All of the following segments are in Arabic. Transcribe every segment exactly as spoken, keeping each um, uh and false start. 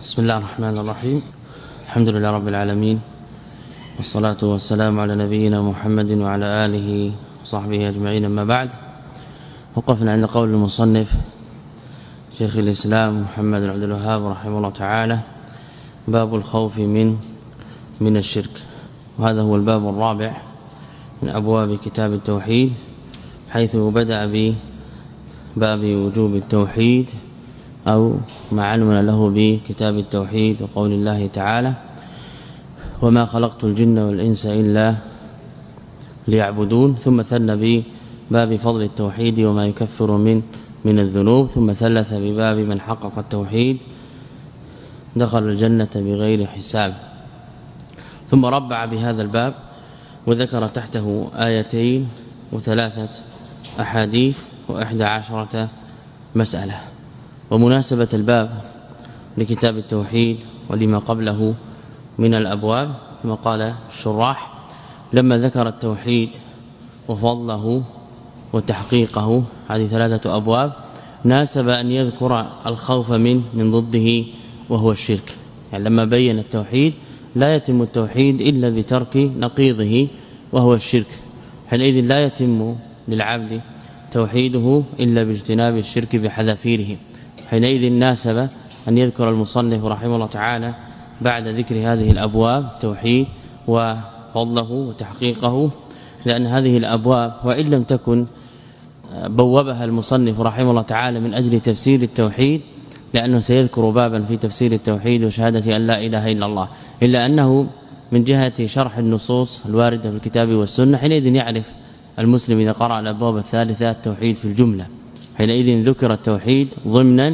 بسم الله الرحمن الرحيم. الحمد لله رب العالمين، والصلاة والسلام على نبينا محمد وعلى آله وصحبه أجمعين. أما بعد، وقفنا عند قول المصنف شيخ الإسلام محمد بن عبد الوهاب رحمه الله تعالى: باب الخوف من من الشرك. وهذا هو الباب الرابع من أبواب كتاب التوحيد، حيث بدأ بباب وجوب التوحيد أو ما علم له بكتاب التوحيد، وقول الله تعالى: وما خلقت الجن والإنس إلا ليعبدون. ثم ثنى بباب فضل التوحيد وما يكفر من من الذنوب. ثم ثلث بباب من حقق التوحيد دخل الجنة بغير حساب. ثم ربع بهذا الباب وذكر تحته آيتين وثلاثة أحاديث وإحدى عشرة مسألة. ومناسبة الباب لكتاب التوحيد ولما قبله من الأبواب، كما قال الشراح: لما ذكر التوحيد وفضله وتحقيقه، هذه ثلاثة أبواب، ناسب أن يذكر الخوف من من ضده وهو الشرك. يعني لما بين التوحيد لا يتم التوحيد إلا بترك نقيضه وهو الشرك، حينئذ لا يتم للعبد توحيده إلا باجتناب الشرك بحذافيره. حينئذ ناسب أن يذكر المصنف رحمه الله تعالى بعد ذكر هذه الأبواب التوحيد وفضله وتحقيقه، لأن هذه الأبواب وإن لم تكن بوبها المصنف رحمه الله تعالى من أجل تفسير التوحيد، لأنه سيذكر بابا في تفسير التوحيد وشهادة أن لا إله إلا الله، إلا أنه من جهة شرح النصوص الواردة في الكتاب والسنة، حينئذ يعرف المسلم إذا قرأ الأبواب الثالثة التوحيد في الجملة. حينئذ ذكر التوحيد ضمنا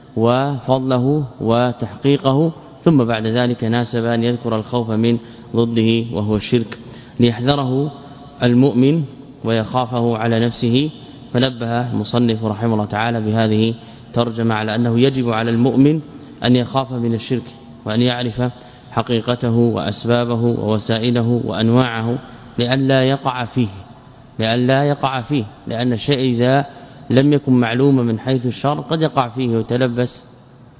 وفضله وتحقيقه، ثم بعد ذلك ناسب أن يذكر الخوف من ضده وهو الشرك، ليحذره المؤمن ويخافه على نفسه. فنبه المصنف رحمه الله تعالى بهذه ترجمة على أنه يجب على المؤمن أن يخاف من الشرك، وأن يعرف حقيقته وأسبابه ووسائله وأنواعه، لئلا يقع فيه لئلا يقع فيه لأن الشيء إذا لم يكن معلوما من حيث الشر قد يقع فيه ويتلبس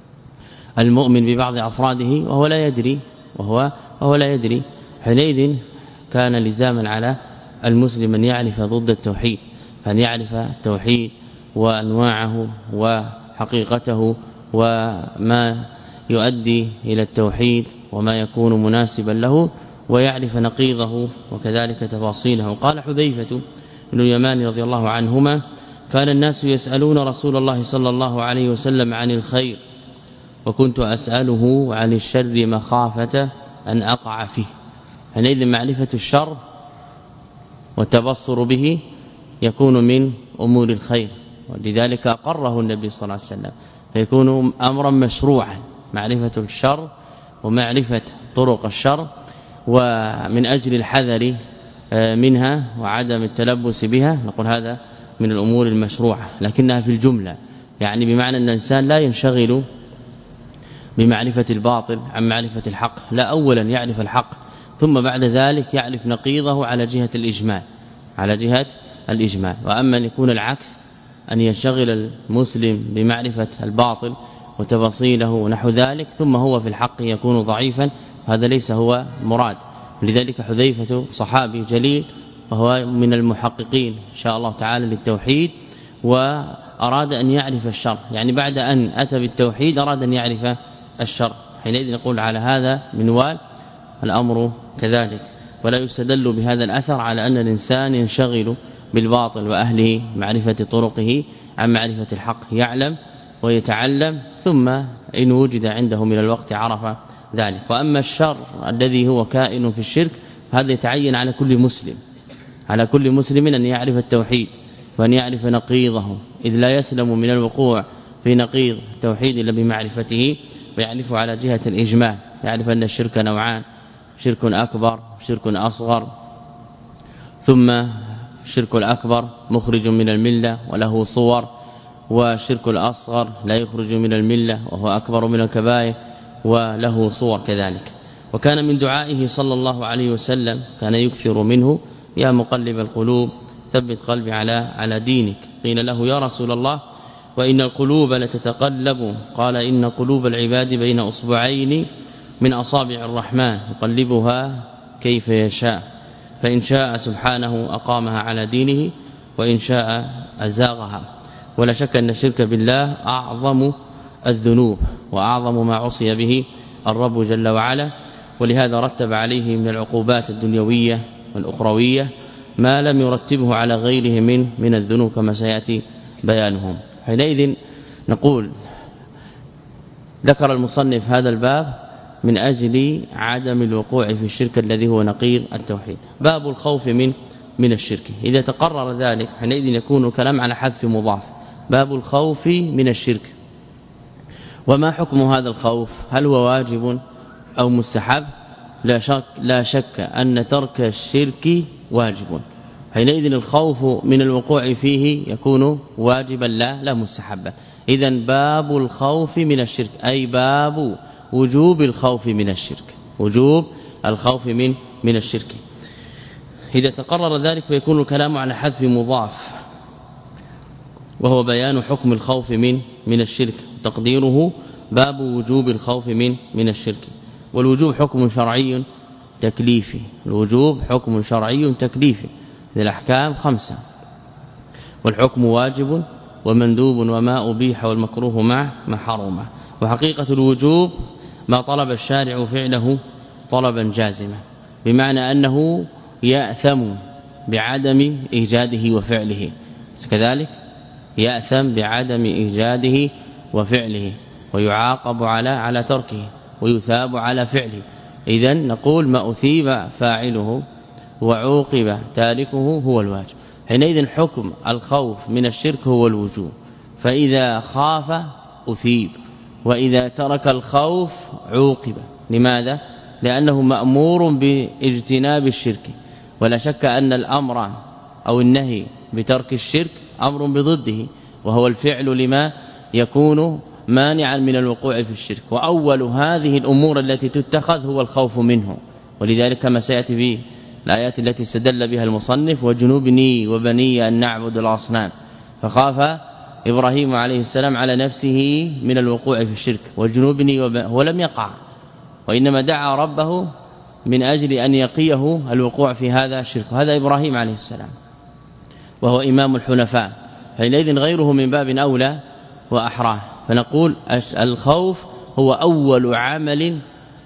المؤمن ببعض أفراده وهو لا يدري وهو وهو لا يدري حينئذ كان لزاما على المسلم أن يعرف ضد التوحيد، فأن يعرف التوحيد وأنواعه وحقيقته وما يؤدي إلى التوحيد وما يكون مناسبا له، ويعرف نقيضه وكذلك تفاصيله. قال حذيفة بن اليمان رضي الله عنهما: كان الناس يسألون رسول الله صلى الله عليه وسلم عن الخير، وكنت أسأله عن الشر مخافة أن أقع فيه. حينئذ معرفة الشر والتبصر به يكون من أمور الخير، ولذلك أقره النبي صلى الله عليه وسلم، فيكون أمرا مشروعا معرفة الشر ومعرفة طرق الشر، ومن أجل الحذر منها وعدم التلبس بها نقول هذا من الأمور المشروعة، لكنها في الجملة، يعني بمعنى أن الإنسان لا ينشغل بمعرفة الباطل عن معرفة الحق، لا أولا يعرف الحق ثم بعد ذلك يعرف نقيضه على جهة الإجمال على جهة الإجمال. وأما أن يكون العكس، أن ينشغل المسلم بمعرفة الباطل وتفاصيله ونحو ذلك ثم هو في الحق يكون ضعيفا، هذا ليس هو مراد. لذلك حذيفة صحابي جليل وهو من المحققين إن شاء الله تعالى للتوحيد، وأراد أن يعرف الشر، يعني بعد أن أتى بالتوحيد أراد أن يعرف الشر. حينئذ نقول على هذا منوال الأمر كذلك، ولا يستدل بهذا الأثر على أن الإنسان ينشغل بالباطل وأهله معرفة طرقه عن معرفة الحق، يعلم ويتعلم ثم إن وجد عنده من الوقت عرف ذلك. وأما الشر الذي هو كائن في الشرك هذا يتعين على كل مسلم على كل مسلم أن يعرف التوحيد وأن يعرف نقيضه، إذ لا يسلم من الوقوع في نقيض التوحيد إلا بمعرفته، ويعرف على جهة الإجمال، يعرف أن الشرك نوعان: شرك أكبر وشرك أصغر، ثم الشرك الأكبر مخرج من الملة وله صور، والشرك الأصغر لا يخرج من الملة وهو أكبر من الكبائر وله صور كذلك. وكان من دعائه صلى الله عليه وسلم كان يكثر منه: يا مقلب القلوب ثبت قلبي على على دينك. قيل له: يا رسول الله وإن القلوب لتتقلب قال إن قلوب العباد بين أصبعين من أصابع الرحمن يقلبها كيف يشاء فإن شاء سبحانه أقامها على دينه وإن شاء أزاغها. ولا شك أن الشرك بالله أعظم الذنوب وأعظم ما عصي به الرب جل وعلا، ولهذا رتب عليه من العقوبات الدنيوية والأخروية ما لم يرتبه على غيره من من الذنوب كما سيأتي بيانهم. حينئذ نقول ذكر المصنف هذا الباب من أجل عدم الوقوع في الشرك الذي هو نقيض التوحيد. باب الخوف من من الشرك، إذا تقرر ذلك حينئذ يكون الكلام على حذف مضاف. باب الخوف من الشرك، وما حكم هذا الخوف؟ هل هو واجب أو مستحب؟ لا شك لا شك أن ترك الشرك واجب، حينئذ الخوف من الوقوع فيه يكون واجبا لا لا مستحبا. إذن باب الخوف من الشرك أي باب وجوب الخوف من الشرك، وجوب الخوف من من الشرك. إذا تقرر ذلك فيكون الكلام على حذف مضاف، وهو بيان حكم الخوف من من الشرك، تقديره باب وجوب الخوف من من الشرك. والوجوب حكم شرعي تكليفي، الوجوب حكم شرعي تكليفي، الأحكام خمسة، والحكم واجب ومندوب وما أبيح والمكروه مع ما حرم. وحقيقة الوجوب ما طلب الشارع فعله طلبا جازما، بمعنى أنه يأثم بعدم إيجاده وفعله، كذلك يأثم بعدم إيجاده وفعله، ويعاقب على على تركه ويثاب على فعله. إذن نقول ما أثيب فاعله وعوقب تاركه هو الواجب. حينئذ حكم الخوف من الشرك هو الوجوب، فإذا خاف أثيب، وإذا ترك الخوف عوقب. لماذا؟ لأنه مأمور باجتناب الشرك، ولا شك أن الأمر أو النهي بترك الشرك أمر بضده، وهو الفعل لما يكون مانعا من الوقوع في الشرك. وأول هذه الأمور التي تتخذ هو الخوف منه، ولذلك كما سيأتي به الآيات التي استدل بها المصنف وجنوبني وبني أن نعبد الأصنام، فخاف إبراهيم عليه السلام على نفسه من الوقوع في الشرك وجنوبني وبني، هو لم يقع وإنما دعا ربه من أجل أن يقيه الوقوع في هذا الشرك، وهذا إبراهيم عليه السلام وهو إمام الحنفاء، حينئذ غيره من باب أولى وأحرى. فنقول الخوف هو أول عمل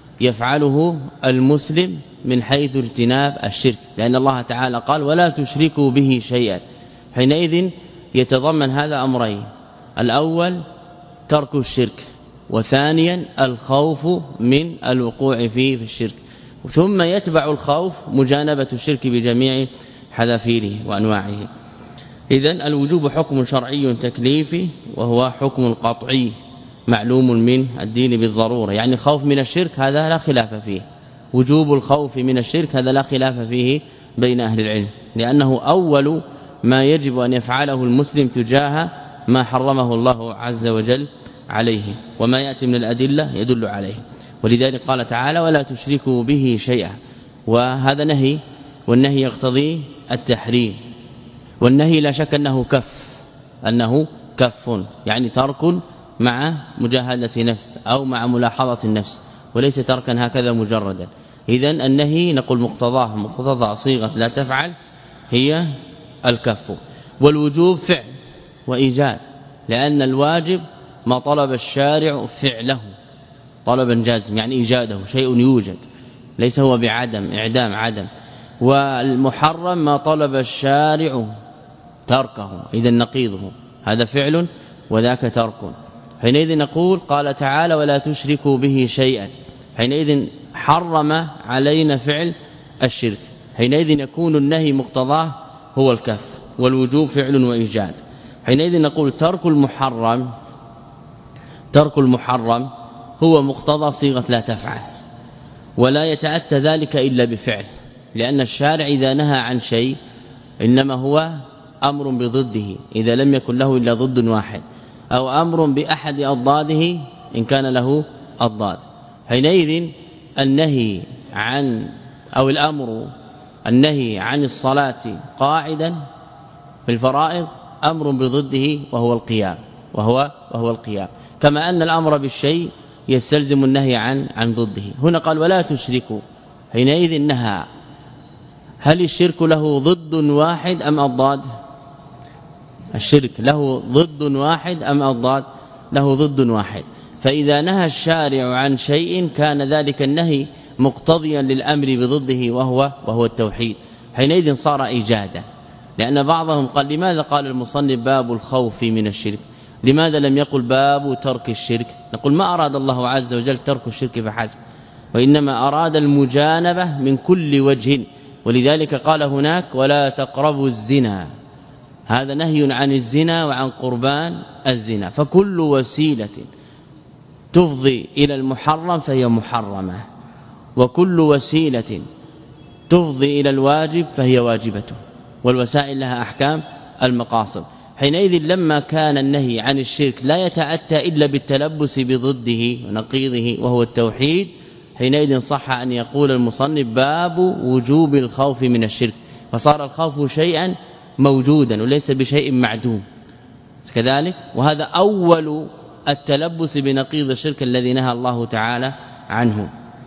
يفعله المسلم من حيث اجتناب الشرك، لأن الله تعالى قال ولا تشركوا به شيئا. حينئذ يتضمن هذا أمرين، الأول ترك الشرك، وثانيا الخوف من الوقوع فيه في الشرك، ثم يتبع الخوف مجانبة الشرك بجميع حذافيره وأنواعه. إذن الوجوب حكم شرعي تكليفي، وهو حكم قطعي معلوم من الدين بالضرورة، يعني خوف من الشرك هذا لا خلاف فيه، وجوب الخوف من الشرك هذا لا خلاف فيه بين أهل العلم، لأنه أول ما يجب أن يفعله المسلم تجاه ما حرمه الله عز وجل عليه، وما يأتي من الأدلة يدل عليه. ولذلك قال تعالى ولا تشركوا به شيئا، وهذا نهي، والنهي يقتضي التحريم، والنهي لا شك أنه كف أنه كف يعني ترك مع مجاهدة نفس أو مع ملاحظة النفس، وليس تركا هكذا مجردا. إذن النهي نقول مقتضاه مقتضى صيغة لا تفعل هي الكف، والوجوب فعل وإيجاد، لأن الواجب ما طلب الشارع فعله طلبا جازم، يعني إيجاده شيء يوجد، ليس هو بعدم إعدام عدم. والمحرم ما طلب الشارع تركه، إذن نقيضه، هذا فعل وذاك ترك. حينئذ نقول قال تعالى ولا تشركوا به شيئا، حينئذ حرم علينا فعل الشرك، حينئذ يكون النهي مقتضاه هو الكف، والوجوب فعل وإيجاد. حينئذ نقول ترك المحرم ترك المحرم هو مقتضى صيغة لا تفعل، ولا يتأتى ذلك إلا بفعل، لأن الشارع إذا نهى عن شيء إنما هو أمر بضده إذا لم يكن له إلا ضد واحد، أو أمر بأحد أضداده إن كان له أضداد. حينئذ النهي عن أو الأمر النهي عن الصلاة قاعدا في الفرائض أمر بضده وهو القيام، وهو وهو القيام، كما أن الأمر بالشيء يستلزم النهي عن عن ضده. هنا قال ولا تشركوا، حينئذ نهى. هل الشرك له ضد واحد أم أضداد؟ الشرك له ضد واحد أم أضداد؟ له ضد واحد. فإذا نهى الشارع عن شيء كان ذلك النهي مقتضيا للأمر بضده وهو وهو التوحيد، حينئذ صار إيجادا. لأن بعضهم قال لماذا قال المصنف باب الخوف من الشرك، لماذا لم يقل باب ترك الشرك؟ نقول ما أراد الله عز وجل ترك الشرك فحسب، وإنما أراد المجانبة من كل وجه، ولذلك قال هناك ولا تقربوا الزنا، هذا نهي عن الزنا وعن قربان الزنا. فكل وسيلة تفضي إلى المحرم فهي محرمة، وكل وسيلة تفضي إلى الواجب فهي واجبة، والوسائل لها أحكام المقاصد. حينئذ لما كان النهي عن الشرك لا يتأتى إلا بالتلبس بضده ونقيضه وهو التوحيد، حينئذ صح أن يقول المصنف باب وجوب الخوف من الشرك، فصار الخوف شيئا موجودا وليس بشيء معدوم كذلك. وهذا أول التلبس بنقيض الشرك الذي نهى الله تعالى عنه.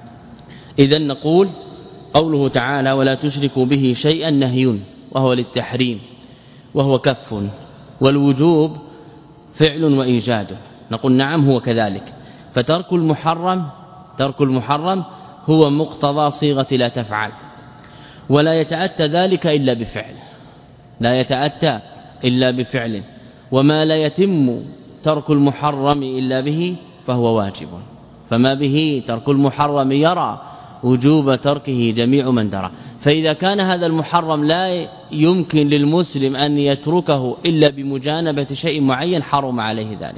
إذن نقول قوله تعالى ولا تشركوا به شيئا نهي وهو للتحريم وهو كف، والوجوب فعل وإيجاد. نقول نعم هو كذلك. فترك المحرم ترك المحرم هو مقتضى صيغة لا تفعل، ولا يتأتى ذلك إلا بفعل، لا يتأتى إلا بفعل. وما لا يتم ترك المحرم إلا به فهو واجب، فما به ترك المحرم يرى وجوب تركه جميع من درى. فإذا كان هذا المحرم لا يمكن للمسلم أن يتركه إلا بمجانبة شيء معين حرم عليه ذلك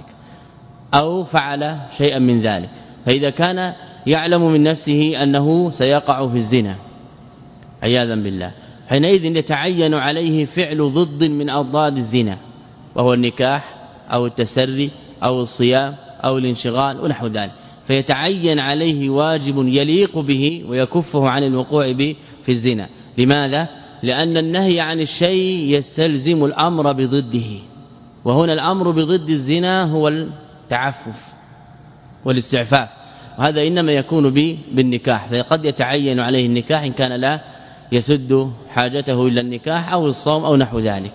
أو فعل شيئا من ذلك. فإذا كان يعلم من نفسه أنه سيقع في الزنا عياذا بالله، حينئذ يتعين عليه فعل ضد من أضداد الزنا، وهو النكاح أو التسري أو الصيام أو الانشغال ونحو ذلك، فيتعين عليه واجب يليق به ويكفه عن الوقوع به في الزنا. لماذا؟ لأن النهي عن الشيء يستلزم الأمر بضده، وهنا الأمر بضد الزنا هو التعفف والاستعفاف، وهذا إنما يكون بالنكاح، فقد يتعين عليه النكاح إن كان لا يسد حاجته إلا النكاح أو الصوم أو نحو ذلك.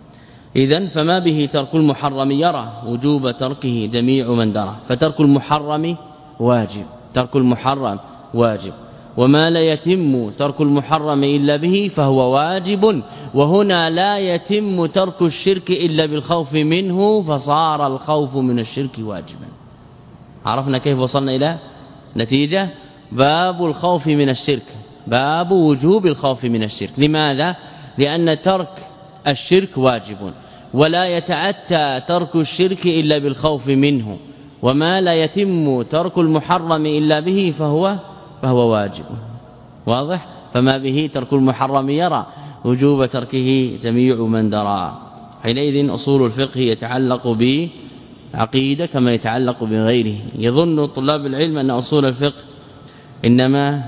إذن فما به ترك المحرم يرى وجوب تركه جميع من درى، فترك المحرم واجب، ترك المحرم واجب. وما لا يتم ترك المحرم إلا به فهو واجب، وهنا لا يتم ترك الشرك إلا بالخوف منه، فصار الخوف من الشرك واجبا. عرفنا كيف وصلنا إلى نتيجة باب الخوف من الشرك، باب وجوب الخوف من الشرك. لماذا؟ لأن ترك الشرك واجب، ولا يتأتى ترك الشرك إلا بالخوف منه، وما لا يتم ترك المحرم إلا به فهو فهو واجب. واضح؟ فما به ترك المحرم يرى وجوب تركه جميع من درى. حينئذ أصول الفقه يتعلق بعقيدة كما يتعلق بغيره. يظن طلاب العلم أن أصول الفقه إنما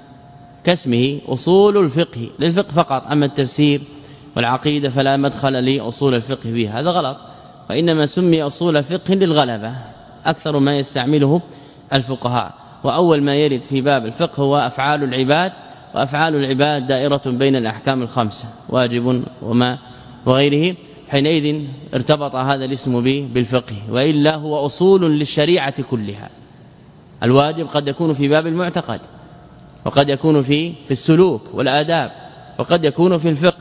كاسمه أصول الفقه للفقه فقط، أما التفسير والعقيدة فلا مدخل لأصول الفقه فيها، هذا غلط. وإنما سمي أصول الفقه للغلبة، أكثر ما يستعمله الفقهاء. وأول ما يرد في باب الفقه هو أفعال العباد، وأفعال العباد دائرة بين الأحكام الخمسة، واجب وما وغيره. حينئذ ارتبط هذا الاسم به بالفقه، وإلا هو أصول للشريعة كلها. الواجب قد يكون في باب المعتقد، وقد يكون في في السلوك والآداب، وقد يكون في الفقه،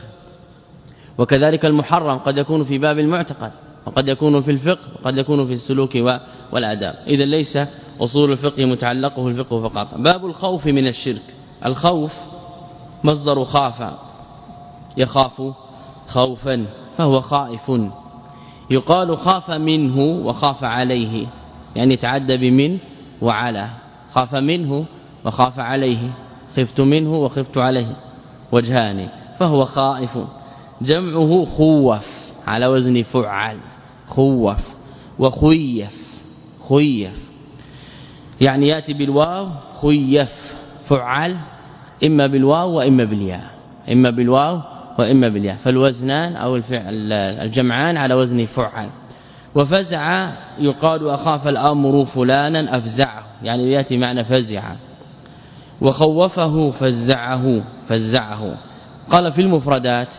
وكذلك المحرم قد يكون في باب المعتقد، وقد يكون في الفقه، وقد يكون في السلوك والآداب. إذا ليس أصول الفقه متعلقه الفقه فقط. باب الخوف من الشرك. الخوف مصدر خاف، يخاف خوفا فهو خائف. يقال خاف منه وخاف عليه، يعني يتعدى بمن وعلى. خاف منه وخاف عليه، خفت منه وخفت عليه، وجهان، فهو خائف. جمعه خوف على وزن فعل، خوف. وخيف، خيف يعني يأتي بالواو، خيف فعل إما بالواو وإما بالياء، إما بالواو وإما بالياء، فالوزنان أو الفعل الجمعان على وزن فعل. وفزع يقال أخاف الأمر فلانا أفزعه، يعني يأتي معنى فزع. وخوفه فزعه فزعه. قال في المفردات: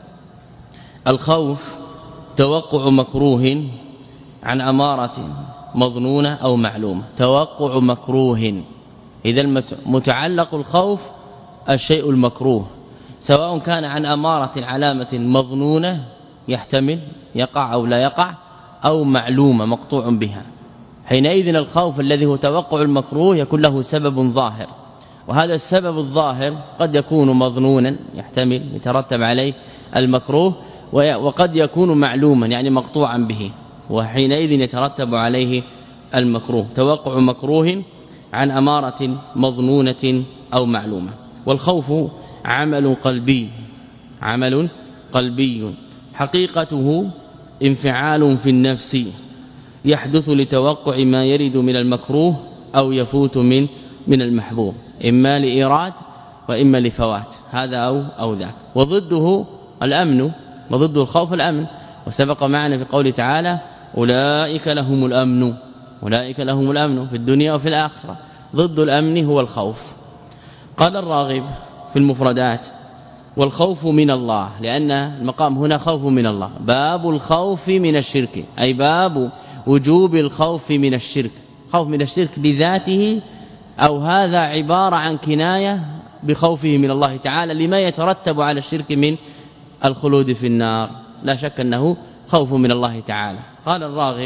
الخوف توقع مكروه عن أمارة مظنونة أو معلومة. توقع مكروه، إذا متعلق الخوف الشيء المكروه، سواء كان عن أمارة علامة مظنونة يحتمل يقع أو لا يقع، أو معلومة مقطوع بها. حينئذ الخوف الذي هو توقع المكروه يكون له سبب ظاهر، وهذا السبب الظاهر قد يكون مظنونا يحتمل يترتب عليه المكروه، وقد يكون معلوما يعني مقطوعا به، وحينئذ يترتب عليه المكروه. توقع مكروه عن أمارة مظنونة أو معلومة. والخوف عمل قلبي، عمل قلبي حقيقته انفعال في النفس يحدث لتوقع ما يرد من المكروه أو يفوت من من المحبوب، إما لإيراد وإما لفوات، هذا أو أو ذاك. وضده الأمن، وضد الخوف الأمن، وسبق معنا في قوله تعالى: أولئك لهم الأمن، أولئك لهم الأمن في الدنيا وفي الآخرة. ضد الأمن هو الخوف. قال الراغب في المفردات: والخوف من الله، لأن المقام هنا خوف من الله. باب الخوف من الشرك، أي باب وجوب الخوف من الشرك. خوف من الشرك بذاته، أو هذا عبارة عن كناية بخوفه من الله تعالى لما يترتب على الشرك من الخلود في النار. لا شك أنه خوف من الله تعالى. قال الراغب: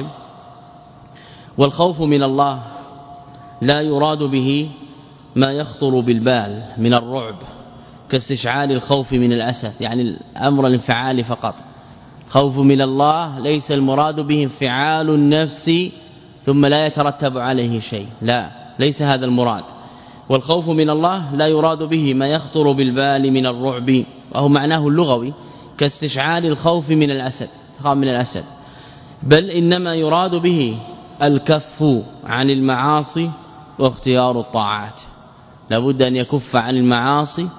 والخوف من الله لا يراد به ما يخطر بالبال من الرعب كاستشعال الخوف من الأسد، يعني الأمر الانفعال فقط. خوف من الله ليس المراد به انفعال النفس ثم لا يترتب عليه شيء، لا، ليس هذا المراد. والخوف من الله لا يراد به ما يخطر بالبال من الرعب، وهو معناه اللغوي كاستشعال الخوف من الأسد، خاف من الأسد، بل إنما يراد به الكف عن المعاصي واختيار الطاعات. لابد أن يكف عن المعاصي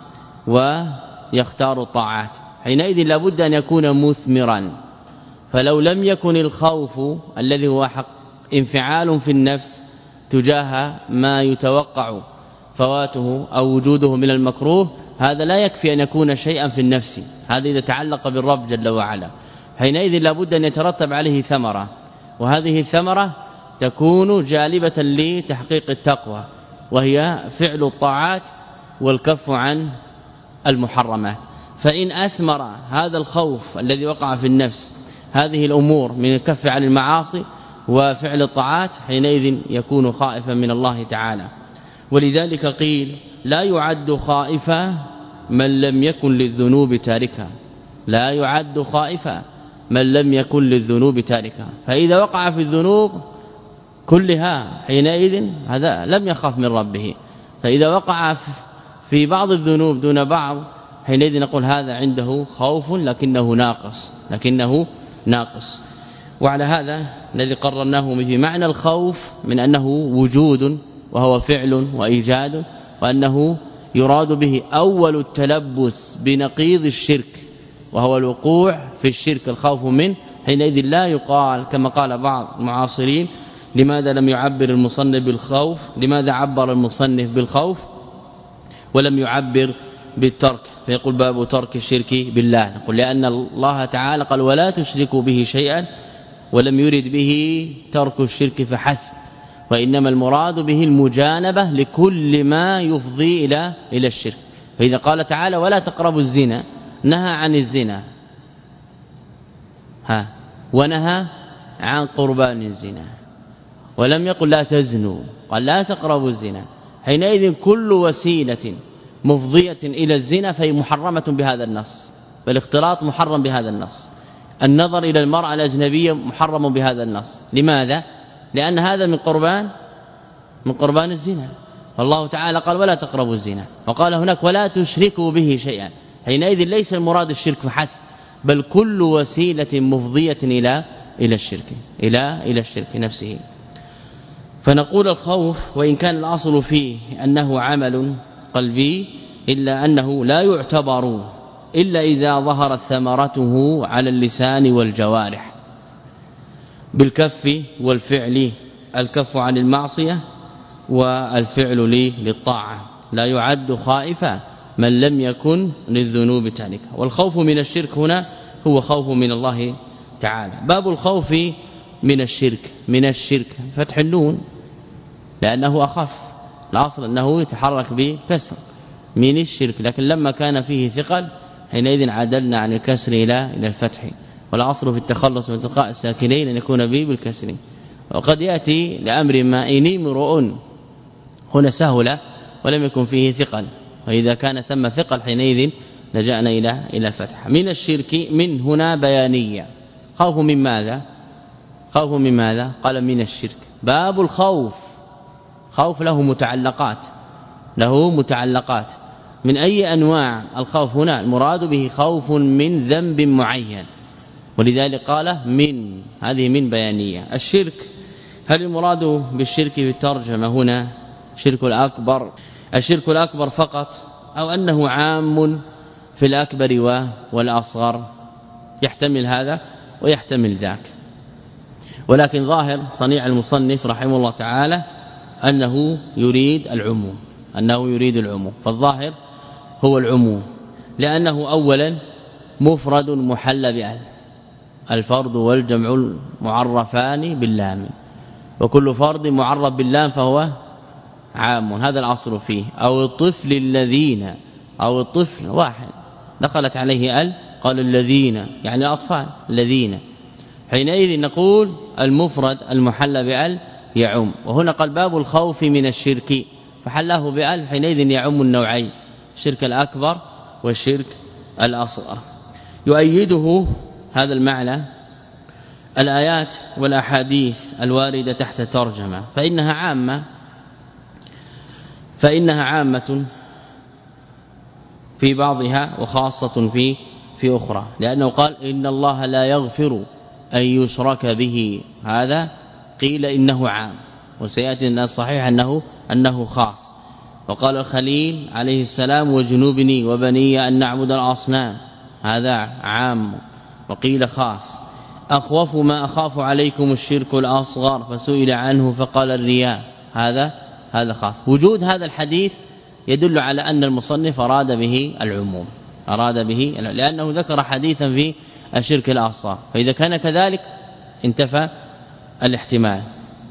ويختار الطاعات، حينئذ لابد أن يكون مثمرا. فلو لم يكن الخوف الذي هو حق انفعال في النفس تجاه ما يتوقع فواته أو وجوده من المكروه، هذا لا يكفي أن يكون شيئا في النفس، هذا إذا تعلق بالرب جل وعلا. حينئذ لابد أن يترتب عليه ثمرة، وهذه الثمرة تكون جالبة لتحقيق التقوى، وهي فعل الطاعات والكف عن المحرمات. فإن أثمر هذا الخوف الذي وقع في النفس هذه الأمور من الكف عن المعاصي وفعل الطاعات، حينئذ يكون خائفا من الله تعالى. ولذلك قيل: لا يعد خائفا من لم يكن للذنوب تاركا، لا يعد خائفا من لم يكن للذنوب تاركا. فإذا وقع في الذنوب كلها حينئذ هذا لم يخاف من ربه، فإذا وقع في بعض الذنوب دون بعض حينئذ نقول هذا عنده خوف لكنه ناقص، لكنه ناقص. وعلى هذا الذي قررناه في معنى الخوف من أنه وجود وهو فعل وإيجاد، وأنه يراد به أول التلبس بنقيض الشرك وهو الوقوع في الشرك، الخوف منه. حينئذ لا يقال كما قال بعض المعاصرين: لماذا لم يعبر المصنف بالخوف؟ لماذا عبر المصنف بالخوف ولم يعبر بالترك؟ فيقول: باب ترك الشرك بالله. نقول: لأن الله تعالى قال: ولا تشركوا به شيئا، ولم يرد به ترك الشرك فحسب، وإنما المراد به المجانبة لكل ما يفضي إلى إلى الشرك. فإذا قال تعالى: ولا تقربوا الزنا، نهى عن الزنا، ها ونهى عن قربان الزنا، ولم يقل لا تزنوا، قال لا تقربوا الزنا. حينئذ كل وسيلة مفضية إلى الزنا فهي محرمة بهذا النص، والاختلاط محرم بهذا النص، النظر إلى المرأة الأجنبية محرم بهذا النص. لماذا؟ لأن هذا من قربان من قربان الزنا، فالله تعالى قال: ولا تقربوا الزنا، وقال هناك: ولا تشركوا به شيئا. حينئذ ليس المراد الشرك فحسب، بل كل وسيلة مفضية إلى إلى الشرك إلى إلى الشرك نفسه. فنقول الخوف وإن كان الأصل فيه أنه عمل قلبي، إلا أنه لا يعتبر إلا إذا ظهرت ثمرته على اللسان والجوارح. بالكف والفعل، الكف عن المعصية والفعل للطاعة. لا يعد خائفا من لم يكن للذنوب تاركا. والخوف من الشرك هنا هو خوف من الله تعالى. باب الخوف من الشرك، من الشرك فتح النون لأنه أخف، الأصل أنه يتحرك بكسر من الشرك، لكن لما كان فيه ثقل حينئذ عدلنا عن الكسر إلى إلى الفتح. والأصل في التخلص من التقاء الساكنين أن يكون به بالكسر. وقد يأتي لأمر ما إن امرؤ هنا سهل ولم يكن فيه ثقل، وإذا كان ثم ثقل حينئذ لجأنا إلى إلى الفتح. من الشرك من هنا بيانية. خوف من ماذا؟ خوف من ماذا؟ قال من الشرك. باب الخوف، خوف له متعلقات، له متعلقات. من أي أنواع الخوف هنا؟ المراد به خوف من ذنب معين، ولذلك قال من، هذه من بيانية. الشرك، هل المراد بالشرك في الترجمة هنا شرك الأكبر، الشرك الأكبر فقط، أو أنه عام في الأكبر والأصغر؟ يحتمل هذا ويحتمل ذاك، ولكن ظاهر صنيع المصنف رحمه الله تعالى أنه يريد العموم، أنه يريد العموم. فالظاهر هو العموم، لأنه أولا مفرد محل بأل، الفرد والجمع المعرفان باللام، وكل فرد معرف باللام فهو عام، هذا الأصل فيه. أو الطفل الذين، أو الطفل واحد دخلت عليه ال، قال الذين يعني الأطفال الذين، حينئذ نقول المفرد المحل بأل يعم. وهنا قال باب الخوف من الشرك فحله بأل، حينئذ يعم النوعين، الشرك الأكبر والشرك الأصغر. يؤيده هذا المعنى الآيات والأحاديث الواردة تحت ترجمة، فإنها عامة، فإنها عامة في بعضها وخاصة في في أخرى، لأنه قال إن الله لا يغفر أن يشرك به، هذا قيل إنه عام، وسيأتي أن الصحيح أنه أنه خاص. وقال الخليل عليه السلام وجنوبني وبني أن نعبد الأصنام، هذا عام وقيل خاص. أخوف ما أخاف عليكم الشرك الأصغر فسئل عنه فقال الرياء، هذا هذا خاص. وجود هذا الحديث يدل على أن المصنف أراد به العموم، أراد به لأنه ذكر حديثا في الشرك الأصغر، فإذا كان كذلك انتفى الاحتمال.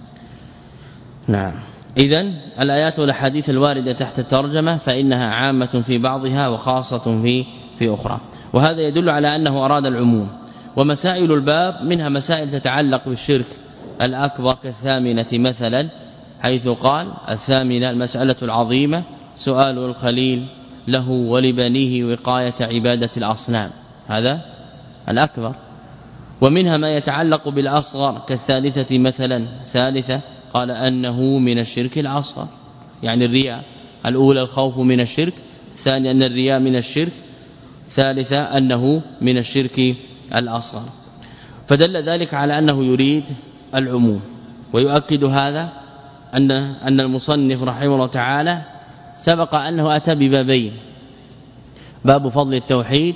نعم، إذن الآيات والأحاديث الواردة تحت الترجمة فإنها عامة في بعضها وخاصة في في أخرى، وهذا يدل على أنه أراد العموم. ومسائل الباب منها مسائل تتعلق بالشرك الأكبر كالثامنة مثلا، حيث قال الثامنة المسألة العظيمة سؤال الخليل له ولبنيه وقاية عبادة الأصنام، هذا الأكبر. ومنها ما يتعلق بالأصغر كالثالثة مثلا، ثالثة قال أنه من الشرك الأصغر، يعني الرياء، الأولى الخوف من الشرك، الثانية أن الرياء من الشرك، ثالثة أنه من الشرك الأصغر. فدل ذلك على أنه يريد العموم. ويؤكد هذا أن أن المصنف رحمه الله تعالى سبق أنه أتى ببابين، باب فضل التوحيد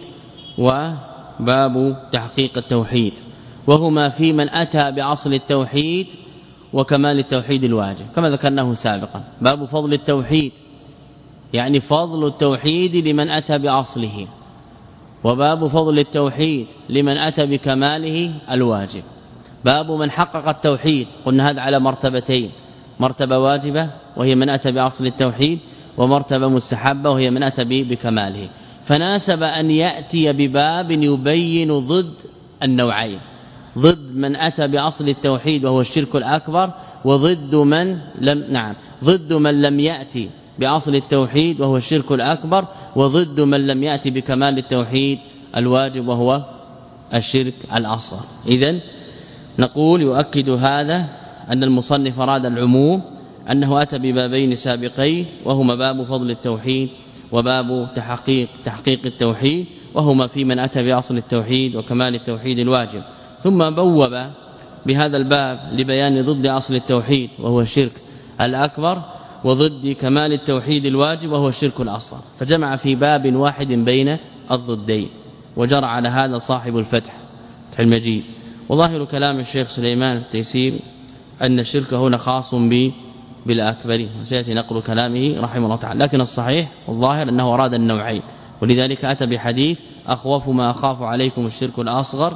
وباب تحقيق التوحيد، وهما في من أتى بأصل التوحيد وكمال التوحيد الواجب كما ذكرناه سابقا. باب فضل التوحيد يعني فضل التوحيد لمن أتى بأصله، وباب فضل التوحيد لمن أتى بكماله الواجب. باب من حقق التوحيد، قلنا هذا على مرتبتين، مرتبة واجبة وهي من أتى بأصل التوحيد، ومرتبة مستحبة وهي من أتى بكماله. فناسب أن يأتي بباب يبين ضد النوعين، ضد من أتى بأصل التوحيد وهو الشرك الأكبر، وضد من لم نعم ضد من لم يأتي بأصل التوحيد وهو الشرك الأكبر، وضد من لم يأتي بكمال التوحيد الواجب وهو الشرك الأصغر. إذن نقول يؤكد هذا أن المصنف أراد العموم، أنه أتى ببابين سابقين، وهما باب فضل التوحيد وباب تحقيق تحقيق التوحيد، وهما في من أتى بأصل التوحيد وكمال التوحيد الواجب. ثم بوب بهذا الباب لبيان ضد أصل التوحيد وهو الشرك الأكبر، وضد كمال التوحيد الواجب وهو الشرك الأصغر، فجمع في باب واحد بين الضدين. وجرى على هذا صاحب الفتح فتح المجيد، وظاهر كلام الشيخ سليمان التيسير أن الشرك هنا خاص ب بالأكبر، وسيأتي نقل كلامه رحمه الله تعالى، لكن الصحيح والظاهر أنه أراد النوعين، ولذلك أتى بحديث أخوف ما أخاف عليكم الشرك الأصغر،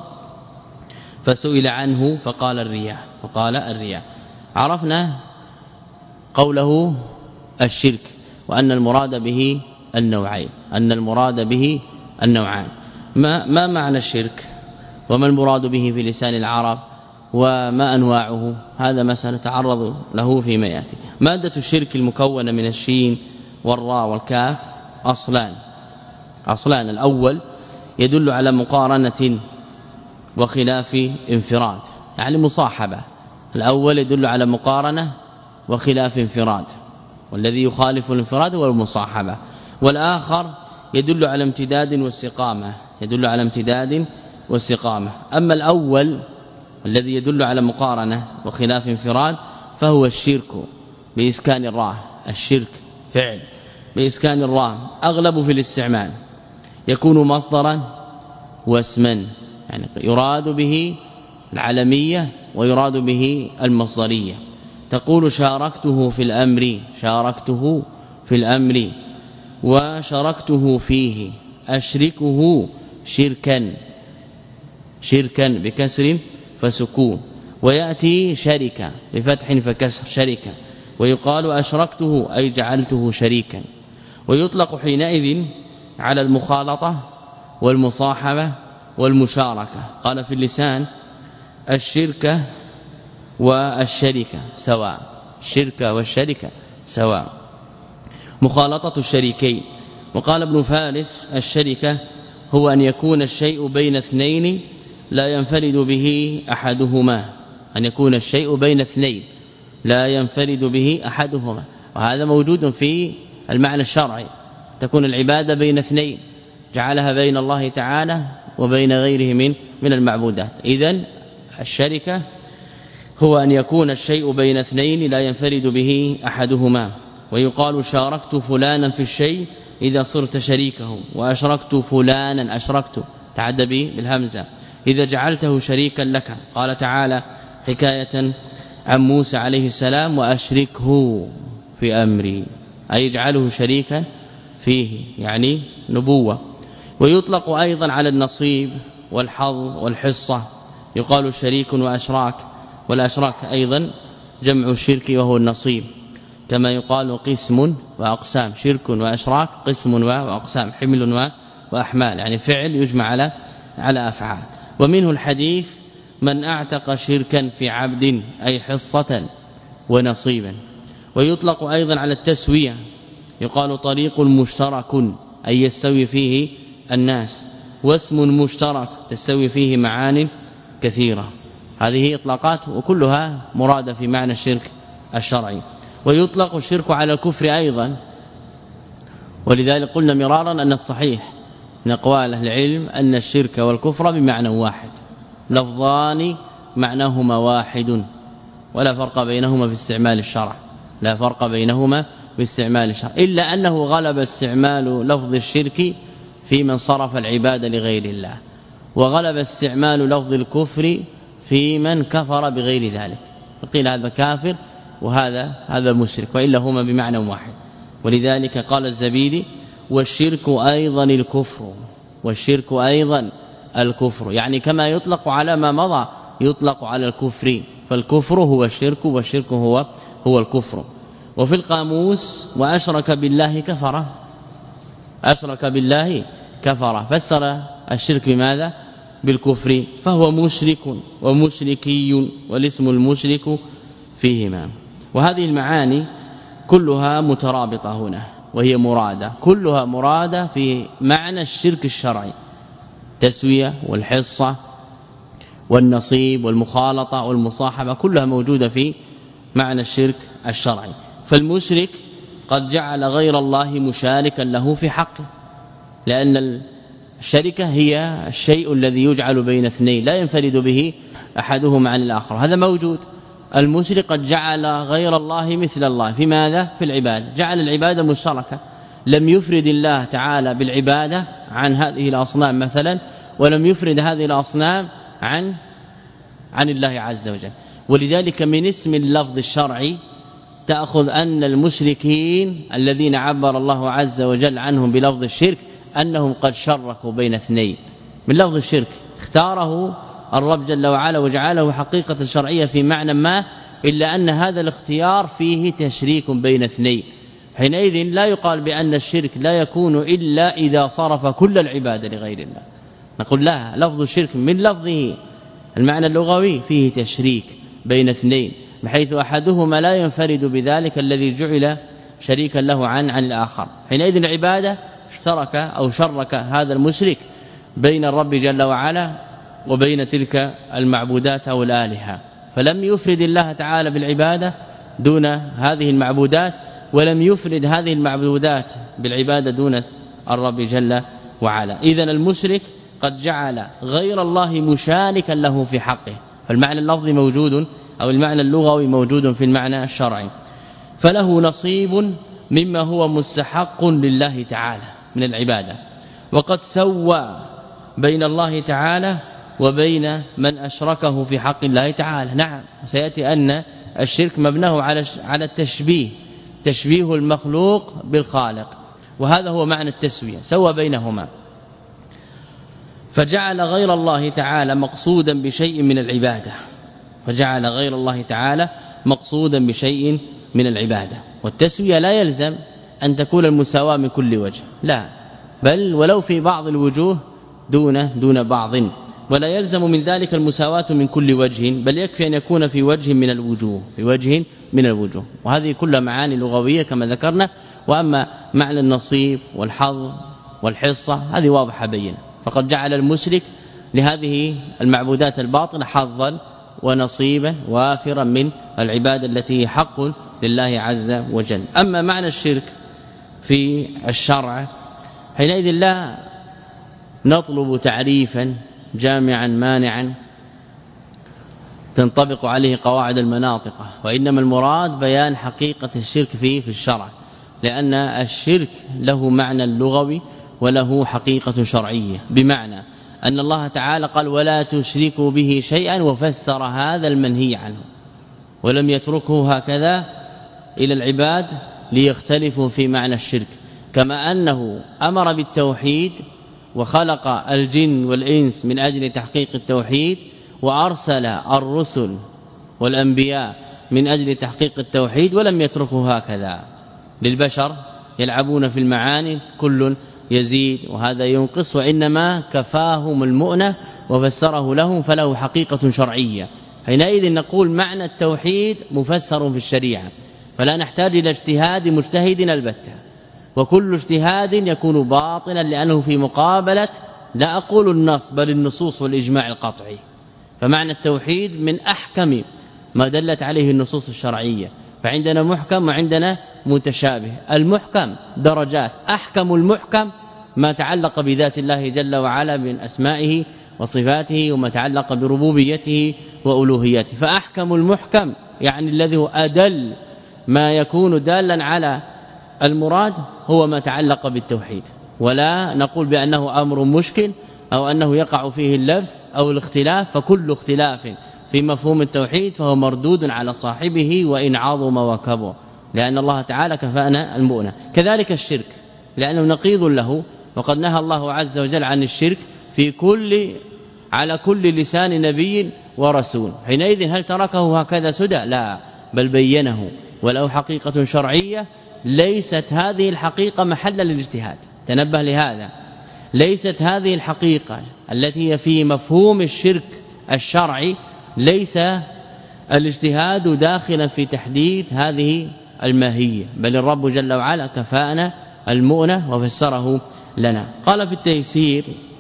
فسئل عنه فقال الرياء فقال الرياء. عرفنا قوله الشرك وأن المراد به النوعين، أن المراد به النوعان. ما ما معنى الشرك وما المراد به في لسان العرب وما أنواعه؟ هذا ما سنتعرض له فيما يأتي. مادة الشرك المكونة من الشين والراء والكاف أصلان أصلان الأول يدل على مقارنة وخلاف انفراد، يعني مصاحبة. الأول يدل على مقارنة وخلاف انفراد، والذي يخالف الانفراد هو المصاحبة. والآخر يدل على امتداد واستقامة، يدل على امتداد واستقامة. أما الأول الذي يدل على مقارنة وخلاف انفراد فهو الشرك بإسكان الراء، الشرك فعل بإسكان الراء، أغلب في الاستعمال يكون مصدرا واسما، يعني يراد به العلمية ويراد به المصدرية. تقول شاركته في الأمر، شاركته في الأمر، وشاركته فيه، أشركه شركا، شركا بكسر فسكون، ويأتي شركة بفتح فكسر شركة، ويقال أشركته أي جعلته شريكا. ويطلق حينئذ على المخالطة والمصاحبة والمشاركة. قال في اللسان الشركة والشركة سواء، الشركة والشركة سواء، مخالطة الشريكين. وقال ابن فارس الشركة هو أن يكون الشيء بين اثنين لا ينفرد به أحدهما، أن يكون الشيء بين اثنين لا ينفرد به أحدهما، وهذا موجود في المعنى الشرعي، تكون العبادة بين اثنين جعلها بين الله تعالى وبين غيره من من المعبودات. إذن الشركة هو أن يكون الشيء بين اثنين لا ينفرد به أحدهما. ويقال شاركت فلانا في الشيء إذا صرت شريكه، وأشركت فلانا، أشركت تعدى به بالهمزة إذا جعلته شريكا لك. قال تعالى حكاية عن موسى عليه السلام وأشركه في أمري، أي يجعله شريكا فيه، يعني نبوة. ويطلق أيضا على النصيب والحظ والحصة، يقال شريك وأشراك، والأشراك أيضا جمع الشرك وهو النصيب، كما يقال قسم وأقسام، شرك وأشراك، قسم وأقسام، حمل وأحمال، يعني فعل يجمع على على أفعال. ومنه الحديث من اعتق شركا في عبد، أي حصة ونصيبا. ويطلق أيضا على التسوية، يقال طريق مشترك، أي يستوي فيه الناس، واسم مشترك تستوي فيه معاني كثيرة. هذه إطلاقات وكلها مرادة في معنى الشرك الشرعي. ويطلق الشرك على الكفر أيضا، ولذلك قلنا مرارا أن الصحيح من أقوال أهل العلم أن الشرك والكفر بمعنى واحد، لفظان معناهما واحد، ولا فرق بينهما في استعمال الشرع، لا فرق بينهما في استعمال الشرع، إلا أنه غلب استعمال لفظ الشرك في من صرف العبادة لغير الله، وغلب استعمال لفظ الكفر في من كفر بغير ذلك، فقيل هذا كافر وهذا هذا مشرك، وإلا هما بمعنى واحد. ولذلك قال الزبيدي والشرك أيضا الكفر، والشرك أيضا الكفر، يعني كما يطلق على ما مضى يطلق على الكفر، فالكفر هو الشرك والشرك هو هو الكفر. وفي القاموس وأشرك بالله كفر، أشرك بالله كفر، فسر الشرك بماذا؟ بالكفر، فهو مشرك ومشركي، والاسم المشرك فيهما. وهذه المعاني كلها مترابطة هنا، وهي مرادة، كلها مرادة في معنى الشرك الشرعي، تسوية والحصة والنصيب والمخالطة والمصاحبة، كلها موجودة في معنى الشرك الشرعي. فالمشرك قد جعل غير الله مشاركا له في حقه، لأن الشركة هي الشيء الذي يجعل بين اثنين لا ينفرد به أحدهما عن الآخر، هذا موجود. المشرك قد جعل غير الله مثل الله في ماذا؟ في العبادة، جعل العبادة مشتركة، لم يفرد الله تعالى بالعبادة عن هذه الأصنام مثلا، ولم يفرد هذه الأصنام عن عن الله عز وجل. ولذلك من اسم اللفظ الشرعي تأخذ أن المشركين الذين عبر الله عز وجل عنهم بلفظ الشرك أنهم قد شركوا بين اثنين. من لفظ الشرك اختاره الرب جل وعلا وجعله حقيقة شرعية في معنى ما، إلا أن هذا الاختيار فيه تشريك بين اثنين. حينئذ لا يقال بأن الشرك لا يكون إلا إذا صرف كل العبادة لغير الله. نقول لا، لفظ الشرك من لفظه المعنى اللغوي فيه تشريك بين اثنين، بحيث أحدهما لا ينفرد بذلك الذي جعل شريكا له عن عن الآخر. حينئذ العبادة اشترك أو شرك هذا المشرك بين الرب جل وعلا وبين تلك المعبودات أو الآلهة، فلم يفرد الله تعالى بالعبادة دون هذه المعبودات، ولم يفرد هذه المعبودات بالعبادة دون الرب جل وعلا. إذن المشرك قد جعل غير الله مشاركا له في حقه، فالمعنى اللفظي موجود أو المعنى اللغوي موجود في المعنى الشرعي، فله نصيب مما هو مستحق لله تعالى من العبادة. وقد سوى بين الله تعالى وبين من أشركه في حق الله تعالى. نعم، سيأتي أن الشرك مبناه على على التشبيه، تشبيه المخلوق بالخالق، وهذا هو معنى التسوية، سوى بينهما. فجعل غير الله تعالى مقصودا بشيء من العبادة، فجعل غير الله تعالى مقصودا بشيء من العبادة. والتسوية لا يلزم أن تكون المساواة من كل وجه، لا، بل ولو في بعض الوجوه دون دون بعض، ولا يلزم من ذلك المساواة من كل وجه، بل يكفي أن يكون في وجه من الوجوه، في وجه من الوجوه. وهذه كلها معاني لغوية كما ذكرنا. وأما معنى النصيب والحظ والحصة هذه واضحة بينة. فقد جعل المشرك لهذه المعبودات الباطلة حظا ونصيبا وافرا من العبادة التي حق لله عز وجل. أما معنى الشرك في الشرع حينئذ لا نطلب تعريفا جامعا مانعا تنطبق عليه قواعد المناطق، وإنما المراد بيان حقيقة الشرك فيه في الشرع، لأن الشرك له معنى لغوي وله حقيقة شرعية، بمعنى أن الله تعالى قال ولا تشركوا به شيئا، وفسر هذا المنهي عنه ولم يتركه هكذا إلى العباد ليختلفوا في معنى الشرك. كما أنه أمر بالتوحيد وخلق الجن والإنس من أجل تحقيق التوحيد، وأرسل الرسل والأنبياء من أجل تحقيق التوحيد، ولم يتركه هكذا. للبشر يلعبون في المعاني، كل يزيد وهذا ينقص، وإنما كفاهم المؤنة وفسره لهم فله حقيقة شرعية. حينئذ نقول معنى التوحيد مفسر في الشريعة، فلا نحتاج إلى اجتهاد مجتهد البتة، وكل اجتهاد يكون باطلا لأنه في مقابلة لا أقول النص بل النصوص والإجماع القطعي. فمعنى التوحيد من أحكم ما دلت عليه النصوص الشرعية. فعندنا محكم وعندنا متشابه. المحكم درجات، أحكم المحكم ما تعلق بذات الله جل وعلا من أسمائه وصفاته، وما تعلق بربوبيته وألوهيته. فأحكم المحكم يعني الذي هو أدل ما يكون دالا على المراد هو ما تعلق بالتوحيد، ولا نقول بأنه أمر مشكل أو أنه يقع فيه اللبس أو الاختلاف. فكل اختلاف في مفهوم التوحيد فهو مردود على صاحبه وإن عظم وكبر، لأن الله تعالى كفانا المؤنة. كذلك الشرك لأنه نقيض له، وقد نهى الله عز وجل عن الشرك في كل على كل لسان نبي ورسول. حينئذ هل تركه هكذا سدى؟ لا، بل بينه ولو حقيقة شرعية. ليست هذه الحقيقة محل للاجتهاد، تنبه لهذا، ليست هذه الحقيقة التي هي في مفهوم الشرك الشرعي، ليس الاجتهاد داخلا في تحديد هذه الماهية، بل الرب جل وعلا كفانا المؤنة وفسره لنا. قال في التيسير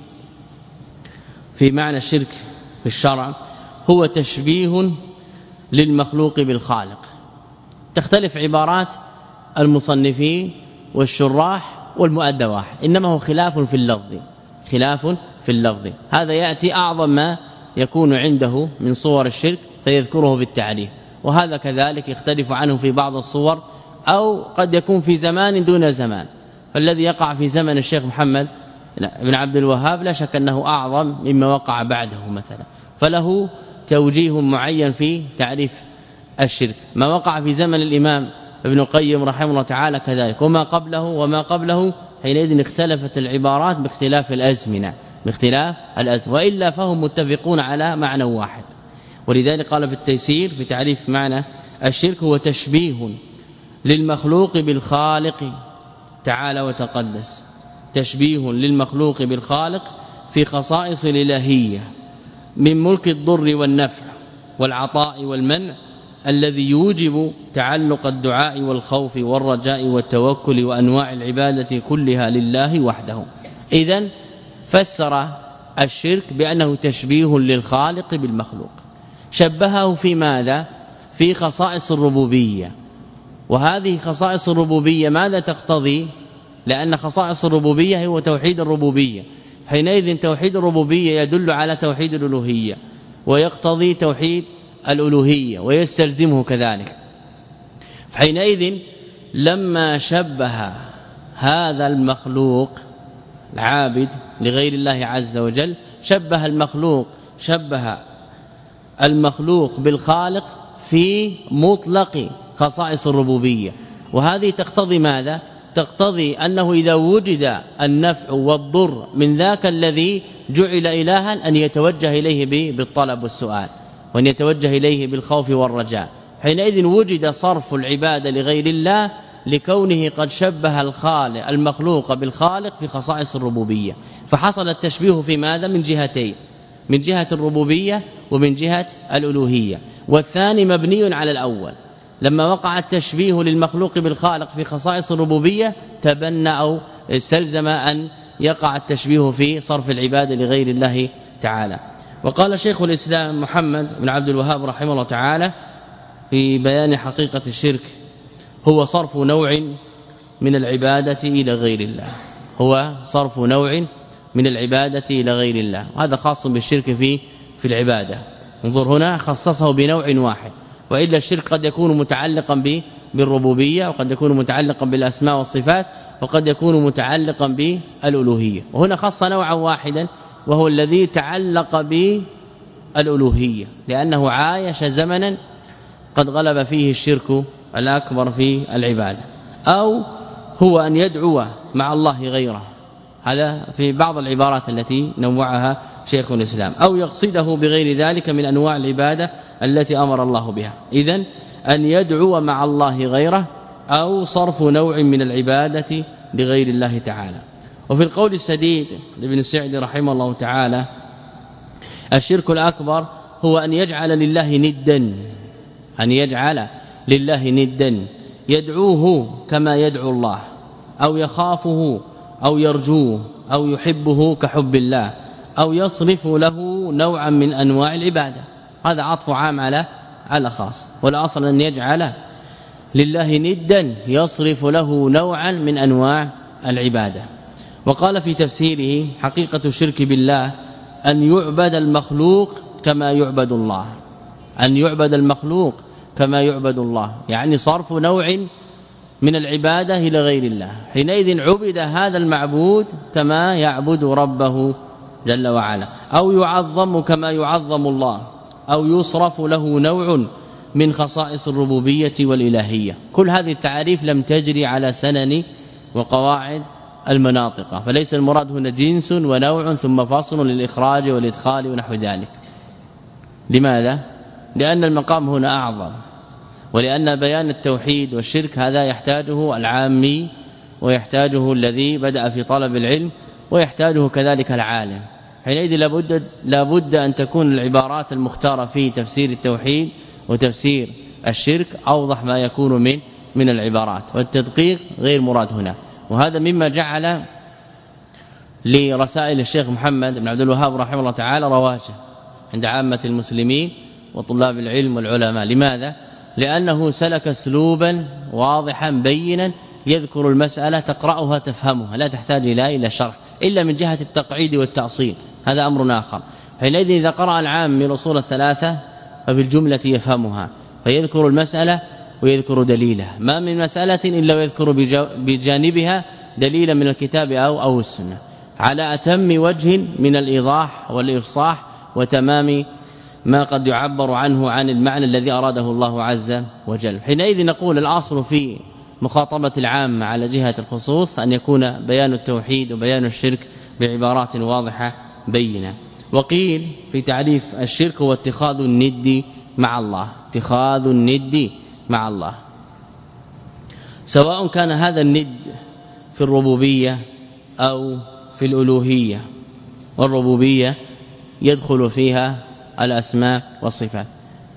في معنى الشرك في الشرع هو تشبيه للمخلوق بالخالق. تختلف عبارات المصنفين والشراح والمؤدى واحد، إنما هو خلاف في اللفظ، خلاف في اللفظ. هذا يأتي أعظم ما يكون عنده من صور الشرك فيذكره بالتعريف، وهذا كذلك يختلف عنه في بعض الصور، أو قد يكون في زمان دون زمان. فالذي يقع في زمن الشيخ محمد بن عبد الوهاب لا شك أنه أعظم مما وقع بعده مثلا، فله توجيه معين في تعريف الشرك. ما وقع في زمن الإمام ابن القيم رحمه الله تعالى كذلك، وما قبله وما قبله حينئذ اختلفت العبارات باختلاف الأزمنة باختلاف الأزمنة، وإلا فهم متفقون على معنى واحد. ولذلك قال في التيسير في تعريف معنى الشرك هو تشبيه للمخلوق بالخالق تعالى وتقدس، تشبيه للمخلوق بالخالق في خصائص الإلهية من ملك الضر والنفع والعطاء والمنع الذي يوجب تعلق الدعاء والخوف والرجاء والتوكل وأنواع العبادة كلها لله وحده. إذن فسر الشرك بأنه تشبيه للخالق بالمخلوق، شبهه في ماذا؟ في خصائص الربوبية. وهذه خصائص الربوبية ماذا تقتضي؟ لأن خصائص الربوبية هو توحيد الربوبية، حينئذ توحيد الربوبية يدل على توحيد الألوهية ويقتضي توحيد الألوهية ويستلزمه كذلك. حينئذ لما شبه هذا المخلوق العابد لغير الله عز وجل، شبه المخلوق شبه المخلوق بالخالق في مطلق خصائص الربوبية. وهذه تقتضي ماذا؟ تقتضي أنه إذا وجد النفع والضر من ذاك الذي جعل إلها أن يتوجه إليه بالطلب والسؤال، وأن يتوجه إليه بالخوف والرجاء. حينئذ وجد صرف العبادة لغير الله لكونه قد شبه الخالق المخلوق بالخالق في خصائص الربوبية، فحصل التشبيه في ماذا؟ من جهتين، من جهة الربوبية ومن جهة الألوهية. والثاني مبني على الأول، لما وقع التشبيه للمخلوق بالخالق في خصائص الربوبية تبنى أو استلزم أن يقع التشبيه في صرف العبادة لغير الله تعالى. وقال شيخ الإسلام محمد بن عبد الوهاب رحمه الله تعالى في بيان حقيقة الشرك: هو صرف نوع من العبادة إلى غير الله، هو صرف نوع من العبادة إلى غير الله. وهذا خاص بالشرك في في العبادة. انظر هنا خصصه بنوع واحد، وإلا الشرك قد يكون متعلقا بالربوبية، وقد يكون متعلقا بالأسماء والصفات، وقد يكون متعلقا بالألوهية. وهنا خص نوعا واحدا وهو الذي تعلق بالألوهية، لأنه عايش زمنا قد غلب فيه الشرك الأكبر في العبادة. أو هو أن يدعو مع الله غيره، هذا في بعض العبارات التي نوعها شيخ الإسلام، أو يقصده بغير ذلك من أنواع العبادة التي أمر الله بها. إذن أن يدعو مع الله غيره أو صرف نوع من العبادة لغير الله تعالى. وفي القول السديد لابن السعدي رحمه الله تعالى: الشرك الأكبر هو أن يجعل لله ندا، أن يجعل لله ندا يدعوه كما يدعو الله، أو يخافه أو يرجوه أو يحبه كحب الله، أو يصرف له نوعا من أنواع العبادة. هذا عطف عام على على خاص، والأصل أن يجعل لله ندا يصرف له نوعا من أنواع العبادة. وقال في تفسيره: حقيقة الشرك بالله أن يعبد المخلوق كما يعبد الله، أن يعبد المخلوق كما يعبد الله، يعني صرف نوع من العبادة إلى غير الله. حينئذ عبد هذا المعبود كما يعبد ربه جل وعلا، أو يعظم كما يعظم الله، أو يصرف له نوع من خصائص الربوبية والإلهية. كل هذه التعاريف لم تجري على سنن وقواعد المناطق، فليس المراد هنا جنس ونوع ثم فصل للإخراج والإدخال ونحو ذلك. لماذا؟ لأن المقام هنا أعظم، ولأن بيان التوحيد والشرك هذا يحتاجه العامي، ويحتاجه الذي بدأ في طلب العلم، ويحتاجه كذلك العالم. حينئذ لابد لابد أن تكون العبارات المختارة في تفسير التوحيد وتفسير الشرك أوضح ما يكون من من العبارات، والتدقيق غير مراد هنا. وهذا مما جعل لرسائل الشيخ محمد بن عبد الوهاب رحمه الله تعالى رواجه عند عامة المسلمين وطلاب العلم والعلماء. لماذا؟ لأنه سلك اسلوبا واضحا بينا يذكر المسألة تقرأها تفهمها، لا تحتاج إلى إلى شرح إلا من جهة التقعيد والتأصيل، هذا أمر آخر. حينئذ إذا قرأ العام من الأصول الثلاثة فبالجملة يفهمها، فيذكر المسألة ويذكر دليلها، ما من مسألة إلا ويذكر بجانبها دليلا من الكتاب أو أو السنة، على أتم وجه من الإيضاح والإفصاح وتمام ما قد يعبر عنه عن المعنى الذي أراده الله عز وجل. حينئذ نقول الأصل في مخاطبة العامة على جهة الخصوص أن يكون بيان التوحيد وبيان الشرك بعبارات واضحة بينة. وقيل في تعريف الشرك هو اتخاذ الند مع الله، اتخاذ الند مع الله، سواء كان هذا الند في الربوبية أو في الألوهية، والربوبية يدخل فيها الأسماء والصفات.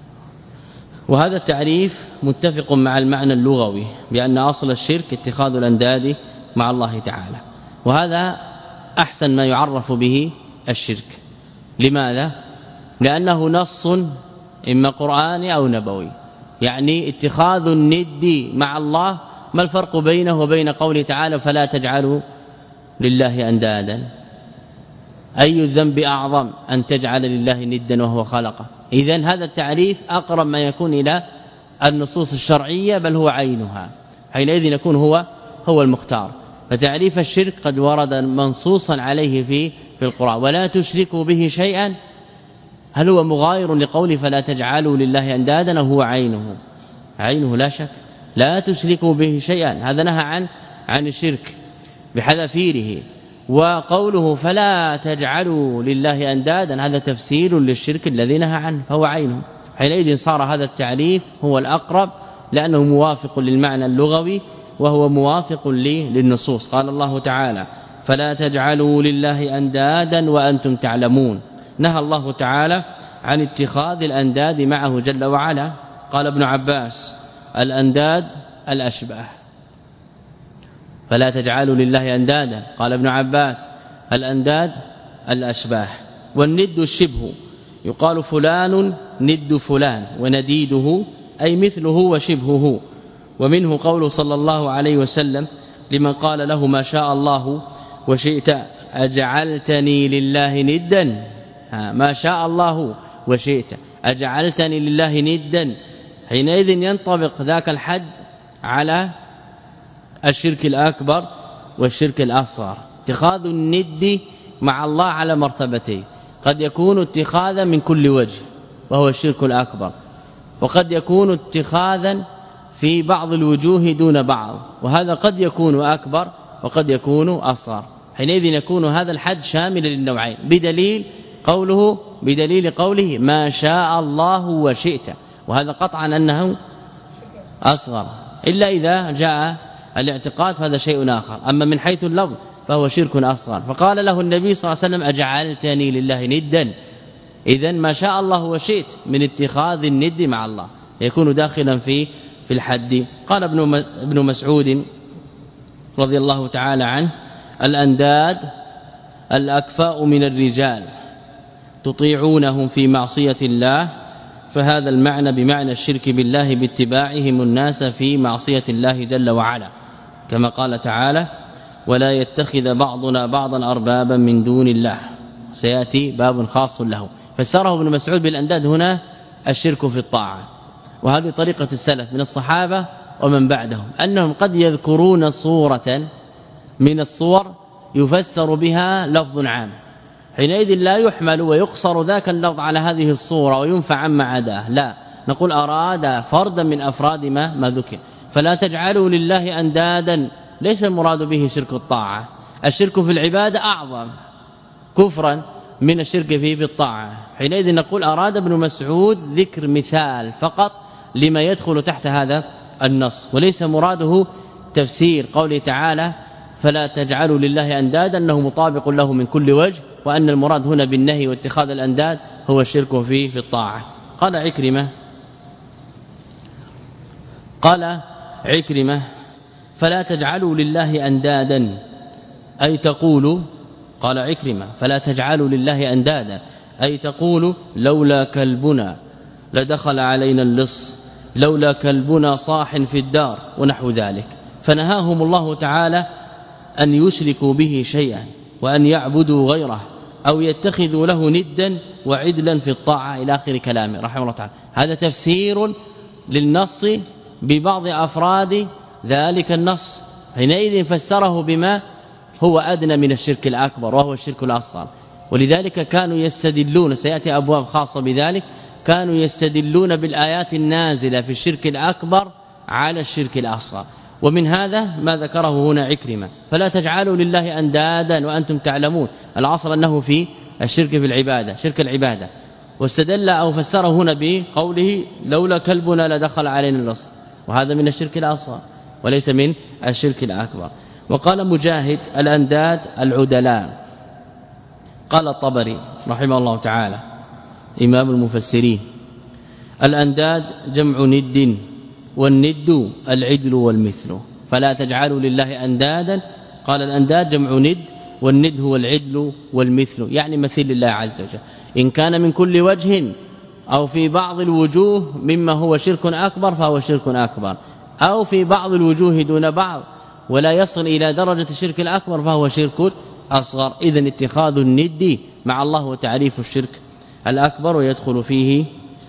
وهذا التعريف متفق مع المعنى اللغوي بأن أصل الشرك اتخاذ الأنداد مع الله تعالى، وهذا أحسن ما يعرف به الشرك. لماذا؟ لأنه نص إما قرآني أو نبوي، يعني اتخاذ الند مع الله. ما الفرق بينه وبين قوله تعالى فلا تجعلوا لله أندادا؟ أي الذنب أعظم أن تجعل لله ندا وهو خلقه؟ إذن هذا التعريف أقرب ما يكون إلى النصوص الشرعية، بل هو عينها، حينئذ يكون هو هو المختار. فتعريف الشرك قد ورد منصوصا عليه في في القرآن، ولا تشركوا به شيئا. هل هو مغاير لقوله فلا تجعلوا لله أندادا؟ هو عينه عينه لا شك، لا تشركوا به شيئا، هذا نهى عن عن الشرك بحذافيره. وقوله فلا تجعلوا لله أندادا هذا تفسير للشرك الذي نهى عنه، فهو عينه. حينئذ صار هذا التعريف هو الأقرب، لأنه موافق للمعنى اللغوي وهو موافق للنصوص. قال الله تعالى فلا تجعلوا لله أندادا وأنتم تعلمون. نهى الله تعالى عن اتخاذ الأنداد معه جل وعلا. قال ابن عباس الأنداد الأشباه، فلا تجعلوا لله أندادا. قال ابن عباس الأنداد الأشباه. والند الشبه، يقال فلان ند فلان ونديده أي مثله وشبهه. ومنه قوله صلى الله عليه وسلم لمن قال له ما شاء الله وشئت أجعلتني لله ندا، ما شاء الله وشئت أجعلتني لله ندا، حينئذ ينطبق ذاك الحد على الشرك الأكبر والشرك الأصغر. اتخاذ الند مع الله على مرتبتين، قد يكون اتخاذا من كل وجه وهو الشرك الأكبر، وقد يكون اتخاذا في بعض الوجوه دون بعض، وهذا قد يكون أكبر وقد يكون أصغر. حينئذ يكون هذا الحد شاملا للنوعين بدليل قوله بدليل قوله ما شاء الله وشئت، وهذا قطعا أنه أصغر، إلا إذا جاء الاعتقاد فهذا شيء آخر. أما من حيث اللفظ فهو شرك أصغر. فقال له النبي صلى الله عليه وسلم أجعلتني لله ندا، إذن ما شاء الله وشئت من اتخاذ الند مع الله يكون داخلا في في الحد. قال ابن ابن مسعود رضي الله تعالى عنه الأنداد الأكفاء من الرجال تطيعونهم في معصية الله، فهذا المعنى بمعنى الشرك بالله باتباعهم الناس في معصية الله جل وعلا، كما قال تعالى ولا يتخذ بعضنا بعضا أربابا من دون الله، سيأتي باب خاص له. فسره ابن مسعود بالأنداد هنا الشرك في الطاعة. وهذه طريقة السلف من الصحابة ومن بعدهم، أنهم قد يذكرون صورة من الصور يفسر بها لفظ عام، حينئذ لا يحمل ويقصر ذاك اللفظ على هذه الصورة وينفع عما عداه، لا، نقول أراد فردا من أفراد ما, ما ذكر. فلا تجعلوا لله أندادا ليس المراد به شرك الطاعة، الشرك في العبادة أعظم كفرا من الشرك فيه في الطاعة. حينئذ نقول أراد ابن مسعود ذكر مثال فقط لما يدخل تحت هذا النص، وليس مراده تفسير قوله تعالى فلا تجعلوا لله أندادا أنه مطابق له من كل وجه، وأن المراد هنا بالنهي واتخاذ الأنداد هو الشرك فيه في الطاعة. قال عكرمة قال عكرمة فلا تجعلوا لله أندادا أي تقولوا، قال عكرمة فلا تجعلوا لله أندادا أي تقولوا لولا كلبنا لدخل علينا اللص، لولا كلبنا صاح في الدار ونحو ذلك. فنهاهم الله تعالى أن يشركوا به شيئا وأن يعبدوا غيره أو يتخذوا له ندا وعدلا في الطاعة إلى آخر كلامه رحمه الله تعالى. هذا تفسير للنص ببعض أفراد ذلك النص، حينئذ فسره بما هو أدنى من الشرك الأكبر وهو الشرك الأصغر. ولذلك كانوا يستدلون، سيأتي أبواب خاصة بذلك، كانوا يستدلون بالآيات النازلة في الشرك الأكبر على الشرك الأصغر. ومن هذا ما ذكره هنا عكرمة، فلا تجعلوا لله أندادا وأنتم تعلمون، العصر أنه في الشرك في العبادة، شرك العبادة. واستدل أو فسره هنا بقوله لولا كلبنا لدخل علينا اللص، وهذا من الشرك الأصغر وليس من الشرك الأكبر. وقال مجاهد الأنداد العدلاء. قال الطبري رحمه الله تعالى إمام المفسرين الأنداد جمع ند، والند العدل والمثل، فلا تجعلوا لله أندادا. قال الأنداد جمع ند، والند هو العدل والمثل، يعني مثل الله عز وجل، إن كان من كل وجه أو في بعض الوجوه مما هو شرك أكبر فهو شرك أكبر، أو في بعض الوجوه دون بعض ولا يصل إلى درجة الشرك الأكبر فهو شرك أصغر. إذن اتخاذ الند مع الله وتعريف الشرك الأكبر ويدخل فيه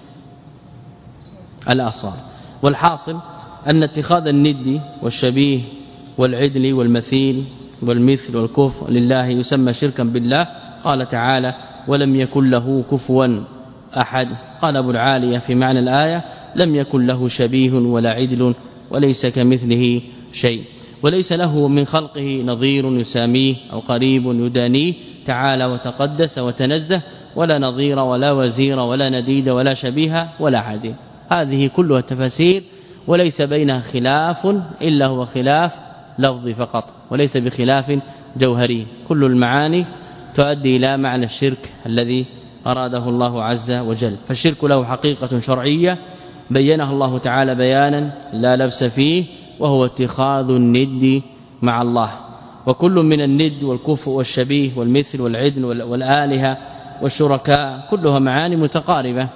الأصغر. والحاصل أن اتخاذ الند والشبيه والعدل والمثيل والمثل والكفر لله يسمى شركا بالله. قال تعالى ولم يكن له كفوا أحد. قال أبو العالية في معنى الآية لم يكن له شبيه ولا عدل وليس كمثله شيء، وليس له من خلقه نظير يساميه أو قريب يدانيه، تعالى وتقدس وتنزه، ولا نظير ولا وزير ولا نديد ولا شبيه ولا عدل. هذه كلها تفاسير وليس بينها خلاف إلا هو خلاف لفظي فقط وليس بخلاف جوهري. كل المعاني تؤدي إلى معنى الشرك الذي أراده الله عز وجل. فالشرك له حقيقة شرعية بينها الله تعالى بيانا لا لبس فيه، وهو اتخاذ الند مع الله. وكل من الند والكفء والشبيه والمثل والعدل والآلهة والشركاء كلها معاني متقاربة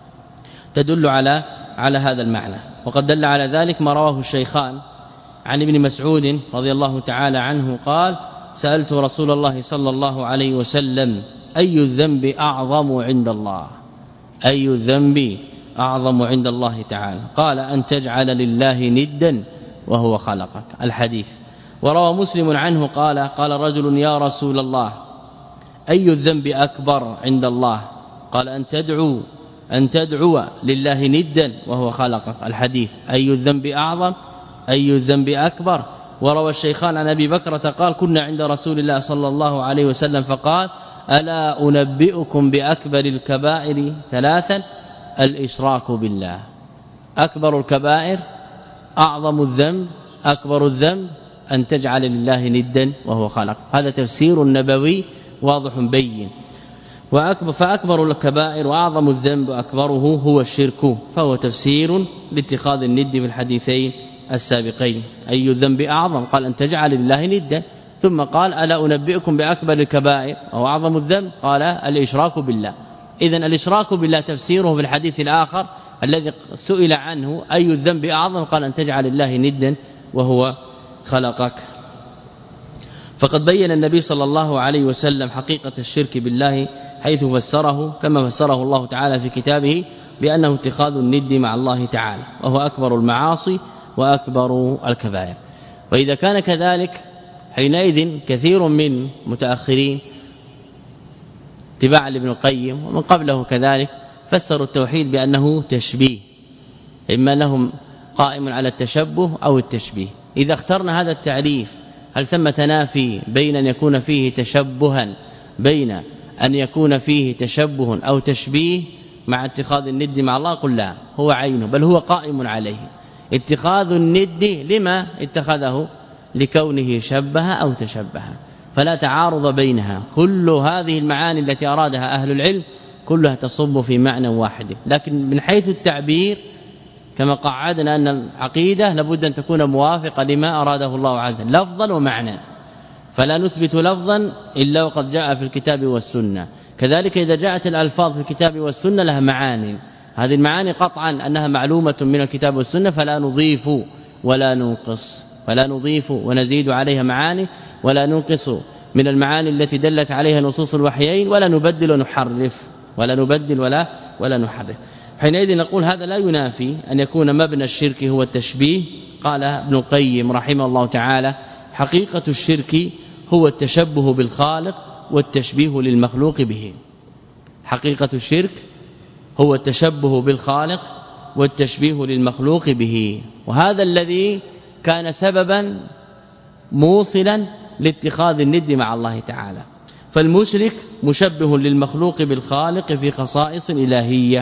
تدل على على هذا المعنى. وقد دل على ذلك ما رواه الشيخان عن ابن مسعود رضي الله تعالى عنه قال سألت رسول الله صلى الله عليه وسلم أي الذنب أعظم عند الله، أي الذنب أعظم عند الله تعالى؟ قال أن تجعل لله ندا وهو خلقك، الحديث. وروى مسلم عنه قال قال رجل يا رسول الله أي الذنب أكبر عند الله؟ قال أن تدعو أن تدعو لله ندا وهو خلقك، الحديث. أي الذنب أعظم، أي الذنب أكبر. وروى الشيخان عن أبي بكرة قال كنا عند رسول الله صلى الله عليه وسلم فقال ألا أنبئكم بأكبر الكبائر ثلاثا؟ الإشراك بالله، أكبر الكبائر، أعظم الذنب، أكبر الذنب أن تجعل لله ندا وهو خلق. هذا تفسير نبوي واضح بين. وأكبر فأكبر الكبائر وأعظم الذنب أكبره هو الشرك، فهو تفسير لاتخاذ الند في الحديثين السابقين. أي الذنب أعظم؟ قال أن تجعل لله ندا، ثم قال ألا أنبئكم بأكبر الكبائر أو أعظم الذنب؟ قال الإشراك بالله. إذن الإشراك بالله تفسيره في الحديث الآخر الذي سئل عنه أي الذنب أعظم؟ قال أن تجعل الله ندا وهو خلقك. فقد بين النبي صلى الله عليه وسلم حقيقة الشرك بالله حيث فسره كما فسره الله تعالى في كتابه بأنه اتخاذ الند مع الله تعالى، وهو أكبر المعاصي وأكبر الكبائر. وإذا كان كذلك حينئذ كثير من متأخرين اتباعا لابن القيم ومن قبله كذلك فسروا التوحيد بأنه تشبيه، إما لهم قائم على التشبه أو التشبيه. إذا اخترنا هذا التعريف هل ثم تنافي بين أن يكون فيه تشبها بين أن يكون فيه تشبه أو تشبيه مع اتخاذ الند مع الله؟ قل لا، هو عينه بل هو قائم عليه. اتخاذ الند لما اتخذه؟ لكونه شبه أو تشبه، فلا تعارض بينها. كل هذه المعاني التي أرادها أهل العلم كلها تصب في معنى واحد، لكن من حيث التعبير كما قعدنا أن العقيدة لابد أن تكون موافقة لما أراده الله عز وجل لفظا ومعنى، فلا نثبت لفظا إلا وقد جاء في الكتاب والسنة. كذلك إذا جاءت الألفاظ في الكتاب والسنة لها معاني، هذه المعاني قطعا أنها معلومة من الكتاب والسنة، فلا نضيف ولا ننقص، فلا نضيف ونزيد عليها معاني ولا ننقص من المعاني التي دلت عليها نصوص الوحيين، ولا نبدل ونحرف ولا نبدل ولا ولا نحرف. حينئذ نقول هذا لا ينافي أن يكون مبنى الشرك هو التشبيه. قال ابن القيم رحمه الله تعالى حقيقة الشرك هو التشبه بالخالق والتشبيه للمخلوق به. حقيقة الشرك هو التشبه بالخالق والتشبيه للمخلوق به، وهذا الذي كان سببا موصلا لاتخاذ الند مع الله تعالى. فالمشرك مشبه للمخلوق بالخالق في خصائص الإلهية.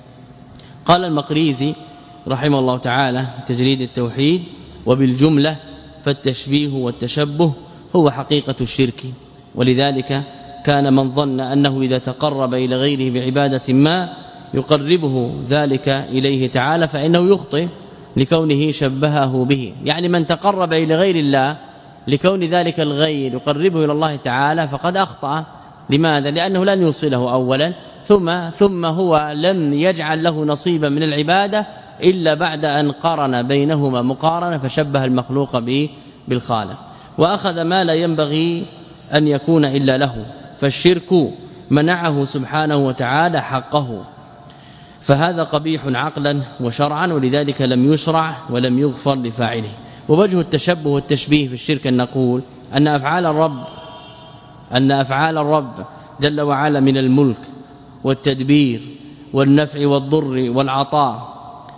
قال المقريزي رحمه الله تعالى في تجريد التوحيد: وبالجملة فالتشبيه والتشبه هو حقيقة الشرك، ولذلك كان من ظن أنه إذا تقرب إلى غيره بعبادة ما يقربه ذلك إليه تعالى فإنه يخطئ لكونه شبهه به. يعني من تقرب إلى غير الله لكون ذلك الغير يقربه إلى الله تعالى فقد أخطأ. لماذا؟ لأنه لن يوصله أولا، ثم ثم هو لم يجعل له نصيبا من العبادة إلا بعد أن قارن بينهما مقارنة فشبه المخلوق به بالخالق، وأخذ ما لا ينبغي أن يكون إلا له، فالشرك منعه سبحانه وتعالى حقه، فهذا قبيح عقلا وشرعا، ولذلك لم يشرع ولم يغفر لفاعله. ووجه التشبه والتشبيه في الشرك أن نقول أن أفعال الرب أن أفعال الرب جل وعلا من الملك والتدبير والنفع والضر والعطاء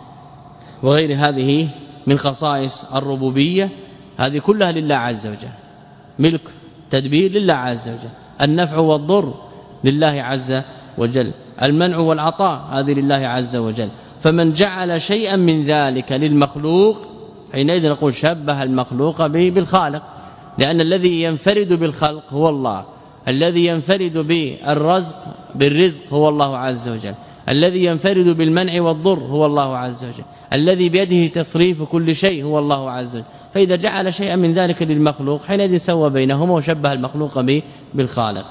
وغير هذه من خصائص الربوبية، هذه كلها لله عز وجل. ملك تدبير لله عز وجل، النفع والضر لله عز وجل، المنع والعطاء هذه لله عز وجل. فمن جعل شيئا من ذلك للمخلوق حينئذ نقول شبه المخلوق به بالخالق، لأن الذي ينفرد بالخلق هو الله، الذي ينفرد بالرزق بالرزق هو الله عز وجل، الذي ينفرد بالمنع والضر هو الله عز وجل، الذي بيده تصريف كل شيء هو الله عز وجل. فإذا جعل شيئا من ذلك للمخلوق حينئذ سوى بينهما وشبه المخلوق به بالخالق.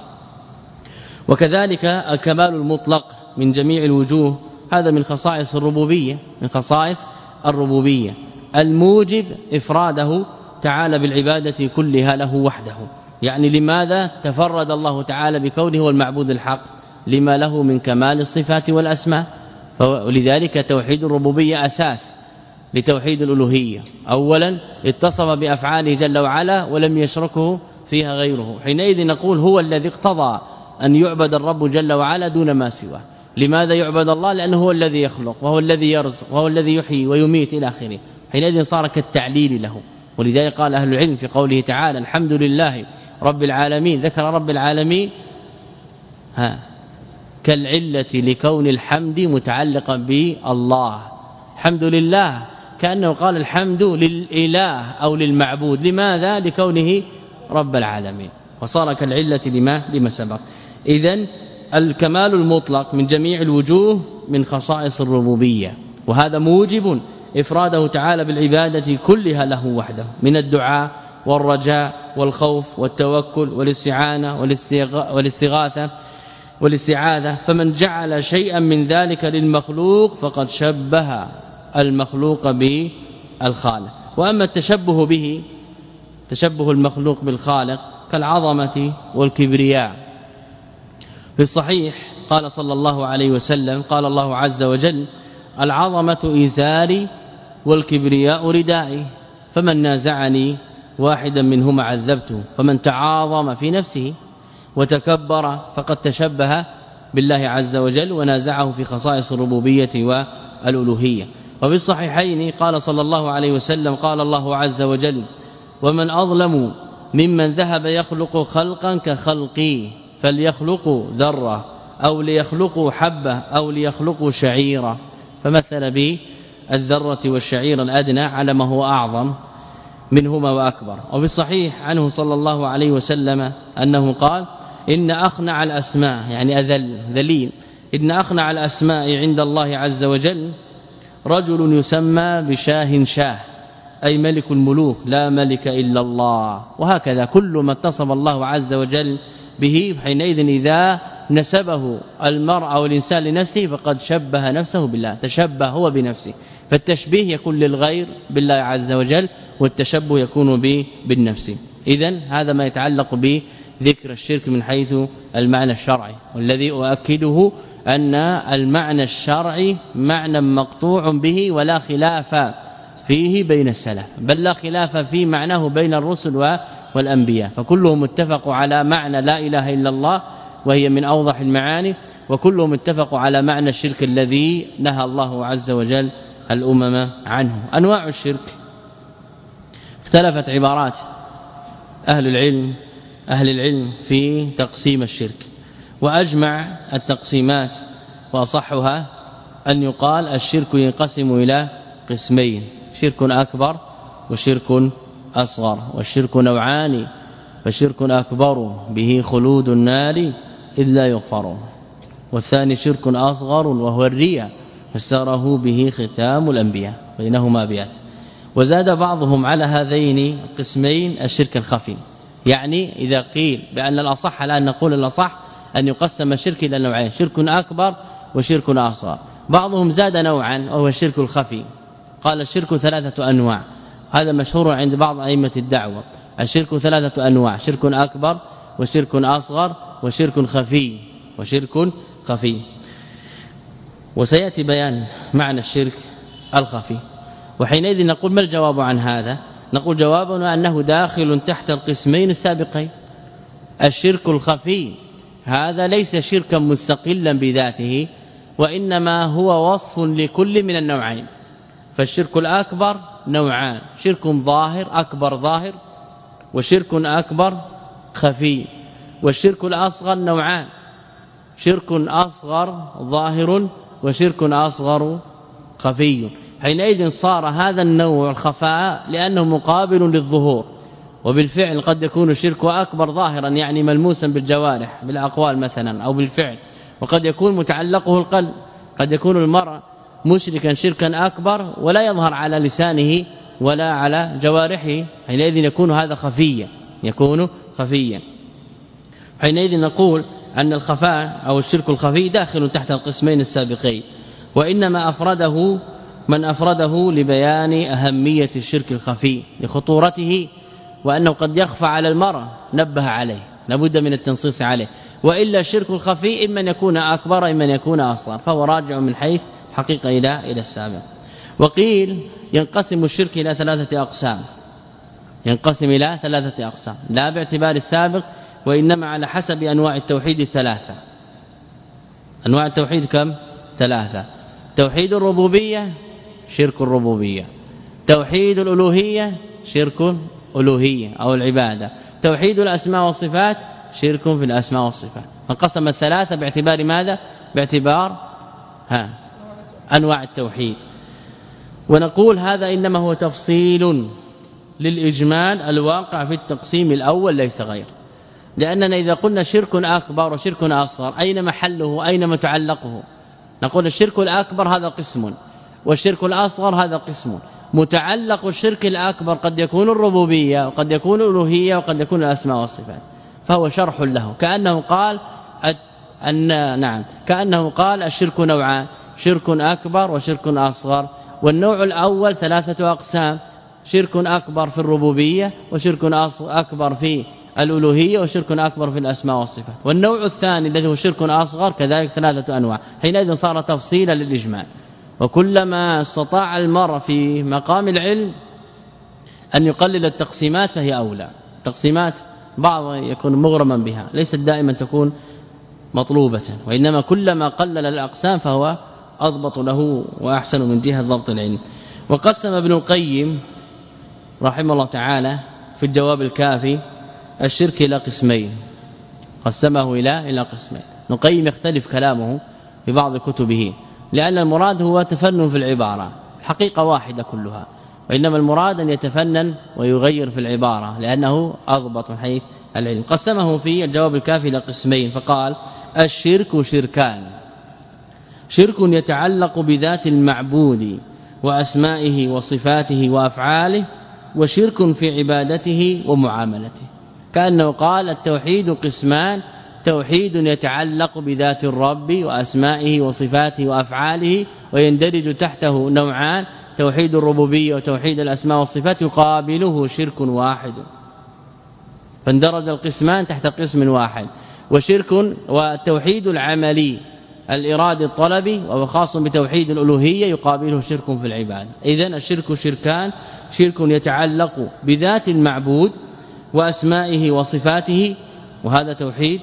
وكذلك الكمال المطلق من جميع الوجوه، هذا من خصائص الربوبية من خصائص الربوبية الموجب إفراده تعالى بالعبادة كلها له وحده. يعني لماذا تفرد الله تعالى بكونه هو المعبود الحق؟ لما له من كمال الصفات والأسماء، ولذلك توحيد الربوبية أساس لتوحيد الألوهية. أولا اتصف بأفعاله جل وعلا ولم يشركه فيها غيره، حينئذ نقول هو الذي اقتضى أن يعبد الرب جل وعلا دون ما سواه. لماذا يعبد الله؟ لأنه هو الذي يخلق وهو الذي يرزق وهو الذي يحيي ويميت إلى آخره، حينئذ صار كالتعليل له. ولذلك قال أهل العلم في قوله تعالى الحمد لله رب العالمين، ذكر رب العالمين ها كالعلة لكون الحمد متعلقا بالله. الحمد لله كأنه قال الحمد للإله أو للمعبود. لماذا؟ لكونه رب العالمين، وصار كالعلة لما لما سبق. إذن الكمال المطلق من جميع الوجوه من خصائص الربوبية، وهذا موجب إفراده تعالى بالعبادة كلها له وحده، من الدعاء والرجاء والخوف والتوكل والاستعانة والاستغاثة والاستعاذة. فمن جعل شيئا من ذلك للمخلوق فقد شبه المخلوق بالخالق. وأما التشبه به تشبه المخلوق بالخالق كالعظمة والكبرياء، في الصحيح قال صلى الله عليه وسلم قال الله عز وجل العظمة إزاري والكبرياء ردائي، فمن نازعني واحدا منهما عذبته، فمن تعاظم في نفسه وتكبر فقد تشبه بالله عز وجل ونازعه في خصائص الربوبية والألوهية. وفي الصحيحين قال صلى الله عليه وسلم قال الله عز وجل ومن أظلم ممن ذهب يخلق خلقا كخلقي فليخلقوا ذرة أو ليخلقوا حبة أو ليخلقوا شعيرة، فمثل به الذرة والشعير الأدنى على ما هو أعظم منهما وأكبر. وفي الصحيح عنه صلى الله عليه وسلم أنه قال إن أخنع الأسماء يعني أذل ذليل إن أخنع الأسماء عند الله عز وجل رجل يسمى بشاه شاه، أي ملك الملوك لا ملك إلا الله. وهكذا كل ما اتصف الله عز وجل به حينئذ إذا نسبه المرء أو الإنسان لنفسه فقد شبه نفسه بالله، تشبه هو بنفسه. فالتشبيه يكون للغير بالله عز وجل، والتشبه يكون به بالنفس. إذن هذا ما يتعلق بذكر الشرك من حيث المعنى الشرعي، والذي أؤكده أن المعنى الشرعي معنى مقطوع به ولا خلاف فيه بين السلف، بل لا خلاف في معناه بين الرسل والأنبياء، فكلهم اتفقوا على معنى لا إله إلا الله وهي من أوضح المعاني، وكلهم اتفقوا على معنى الشرك الذي نهى الله عز وجل الأمم عنه. أنواع الشرك اختلفت عبارات أهل العلم أهل العلم في تقسيم الشرك، وأجمع التقسيمات وأصحها أن يقال الشرك ينقسم إلى قسمين: شرك أكبر وشرك أصغر. والشرك نوعان: فشرك أكبر به خلود النار إذ لا يغفر، والثاني شرك أصغر وهو الرياء فسره به ختام الأنبياء، بينهما أبيات. وزاد بعضهم على هذين القسمين الشرك الخفي، يعني إذا قيل بأن الأصح الآن نقول الأصح أن يقسم الشرك إلى نوعين: شرك أكبر وشرك أصغر. بعضهم زاد نوعا وهو الشرك الخفي، قال الشرك ثلاثة أنواع، هذا مشهور عند بعض أئمة الدعوة. الشرك ثلاثة أنواع: شرك أكبر وشرك أصغر وشرك خفي وشرك خفي. وسيأتي بيان معنى الشرك الخفي. وحينئذ نقول ما الجواب عن هذا؟ نقول جوابنا أنه داخل تحت القسمين السابقين. الشرك الخفي هذا ليس شركا مستقلا بذاته، وإنما هو وصف لكل من النوعين. فالشرك الأكبر نوعان: شرك ظاهر أكبر ظاهر، وشرك أكبر خفي. والشرك الأصغر نوعان: شرك أصغر ظاهر وشرك أصغر خفي. حينئذ صار هذا النوع الخفاء لأنه مقابل للظهور، وبالفعل قد يكون الشرك أكبر ظاهرا يعني ملموسا بالجوارح بالأقوال مثلا أو بالفعل، وقد يكون متعلقه القلب، قد يكون المرء مشركا شركا أكبر ولا يظهر على لسانه ولا على جوارحه، حينئذ يكون هذا خفيا يكون خفيا. حينئذ نقول أن الخفاء أو الشرك الخفي داخل تحت القسمين السابقين، وإنما أفرده من أفرده لبيان أهمية الشرك الخفي لخطورته، وأنه قد يخفى على المرء نبه عليه، لابد من التنصيص عليه. وإلا الشرك الخفي إما أن يكون أكبر إما أن يكون أصغر، فهو راجع من حيث حقيقة إلى إلى السابق. وقيل ينقسم الشرك إلى ثلاثة أقسام، ينقسم إلى ثلاثة أقسام لا باعتبار السابق، وإنما على حسب أنواع التوحيد الثلاثة. أنواع التوحيد كم؟ ثلاثة: توحيد الربوبية شرك الربوبية، توحيد الألوهية شرك ألوهية أو العبادة، توحيد الأسماء والصفات شرك في الأسماء والصفات. فانقسم الثلاثة باعتبار ماذا؟ باعتبار ها أنواع التوحيد. ونقول هذا إنما هو تفصيل للإجمال الواقع في التقسيم الأول ليس غير، لأننا إذا قلنا شرك أكبر وشرك أصغر أين محله أين متعلقه؟ نقول الشرك الأكبر هذا قسم، والشرك الأصغر هذا قسم. متعلق الشرك الأكبر قد يكون الربوبية وقد يكون الألوهية وقد يكون الأسماء والصفات، فهو شرح له، كأنه قال أن نعم كأنه قال الشرك نوعان: شرك أكبر وشرك أصغر. والنوع الأول ثلاثة أقسام: شرك أكبر في الربوبية وشرك أكبر في الألوهية وشرك أكبر في الأسماء والصفات. والنوع الثاني الذي هو شرك أصغر كذلك ثلاثة أنواع. حينئذ صار تفصيلا للإجمال. وكلما استطاع المرء في مقام العلم أن يقلل التقسيمات فهي أولى. تقسيمات بعض يكون مغرما بها، ليست دائما تكون مطلوبة، وإنما كلما قلل الأقسام فهو أضبط له وأحسن من جهة ضبط العلم. وقسم ابن القيم رحمه الله تعالى في الجواب الكافي الشرك إلى قسمين، قسمه إلى إلى قسمين. ابن القيم يختلف كلامه في بعض كتبه، لأن المراد هو تفنن في العبارة، الحقيقة واحدة كلها، وإنما المراد أن يتفنن ويغير في العبارة لأنه أضبط من حيث العلم. قسمه في الجواب الكافي إلى قسمين فقال: الشرك شركان: شرك يتعلق بذات المعبود وأسمائه وصفاته وأفعاله، وشرك في عبادته ومعاملته. كأنه قال التوحيد قسمان: توحيد يتعلق بذات الرب وأسمائه وصفاته وأفعاله، ويندرج تحته نوعان: توحيد الربوبية وتوحيد الأسماء والصفات، يقابله شرك واحد، فاندرج القسمان تحت قسم واحد. وشرك والتوحيد العملي الإرادة الطلبي وهو خاص بتوحيد الألوهية يقابله شرك في العبادة. إذن الشرك شركان: شرك يتعلق بذات المعبود وأسمائه وصفاته، وهذا توحيد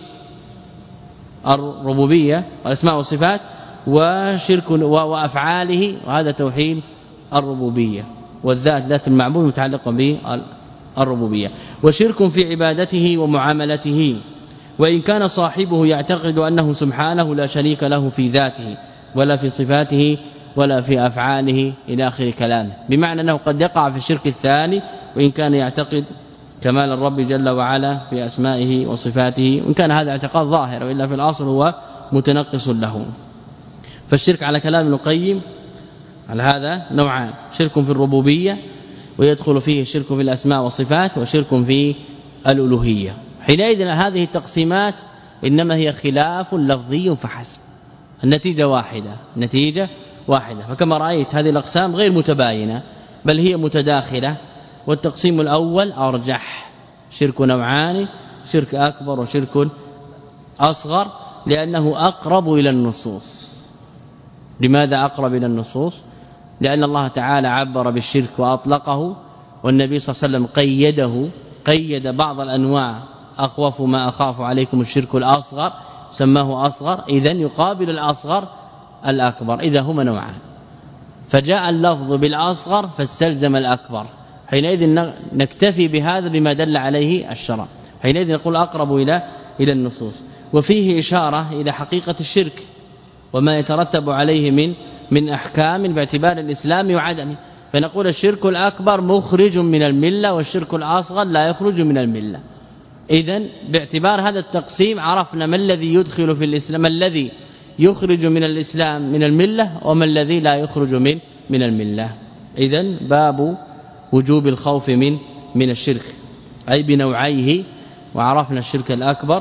الربوبية والأسماء والصفات، وشرك وأفعاله، وهذا توحيد الربوبية والذات، ذات المعبود متعلق بالربوبية. وشرك في عبادته ومعاملته، وإن كان صاحبه يعتقد أنه سبحانه لا شريك له في ذاته ولا في صفاته ولا في أفعاله إلى آخر كلامه، بمعنى أنه قد يقع في الشرك الثاني وإن كان يعتقد كمال الرب جل وعلا في أسمائه وصفاته، وإن كان هذا اعتقاد ظاهر، وإلا في الأصل هو متنقص له. فالشرك على كلام ابن القيم على هذا نوعان: شرك في الربوبية ويدخل فيه الشرك في الأسماء والصفات، وشرك في الألوهية. حينئذ هذه التقسيمات إنما هي خلاف لفظي فحسب، النتيجة واحدة، النتيجة واحدة. فكما رأيت هذه الأقسام غير متباينة بل هي متداخلة، والتقسيم الأول أرجح: شرك نوعان، شرك أكبر وشرك أصغر، لأنه أقرب إلى النصوص. لماذا أقرب إلى النصوص؟ لأن الله تعالى عبر بالشرك وأطلقه، والنبي صلى الله عليه وسلم قيده، قيد بعض الأنواع: أخوف ما أخاف عليكم الشرك الأصغر، سماه أصغر، إذن يقابل الأصغر الأكبر، إذا هما نوعان. فجاء اللفظ بالأصغر فاستلزم الأكبر، حينئذ نكتفي بهذا بما دل عليه الشرع، حينئذ نقول أقرب إلى إلى النصوص. وفيه إشارة إلى حقيقة الشرك وما يترتب عليه من من أحكام باعتبار الإسلام وعدمه، فنقول الشرك الأكبر مخرج من الملة والشرك الأصغر لا يخرج من الملة. إذن باعتبار هذا التقسيم عرفنا ما الذي يدخل في الإسلام، ما الذي يخرج من الإسلام من الملة، وما الذي لا يخرج من من الملة. إذن باب وجوب الخوف من من الشرك أي بنوعيه، وعرفنا الشرك الأكبر.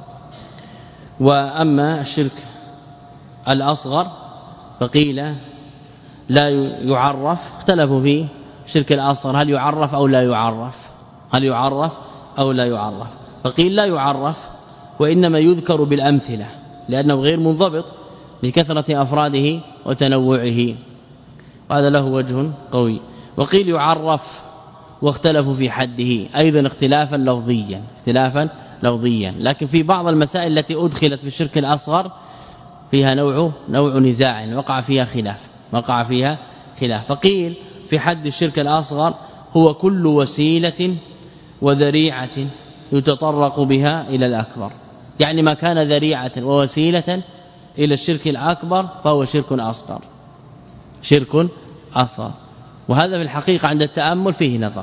وأما الشرك الأصغر فقيل لا يعرف، اختلفوا فيه. الشرك الأصغر هل يعرف أو لا يعرف، هل يعرف أو لا يعرف؟ فقيل لا يعرف، وإنما يذكر بالأمثلة لأنه غير منضبط لكثرة أفراده وتنوعه، وهذا له وجه قوي. وقيل يعرف، واختلفوا في حده أيضا اختلافا لفظيا، اختلافا لفظيا. لكن في بعض المسائل التي أدخلت في الشرك الأصغر فيها نوع نوع نزاع، وقع فيها خلاف، وقع فيها خلاف. فقيل في حد الشرك الأصغر هو كل وسيلة وذريعة يتطرق بها إلى الأكبر، يعني ما كان ذريعة ووسيلة إلى الشرك الأكبر فهو شرك أصغر، شرك أصغر. وهذا في الحقيقة عند التأمل فيه نظر،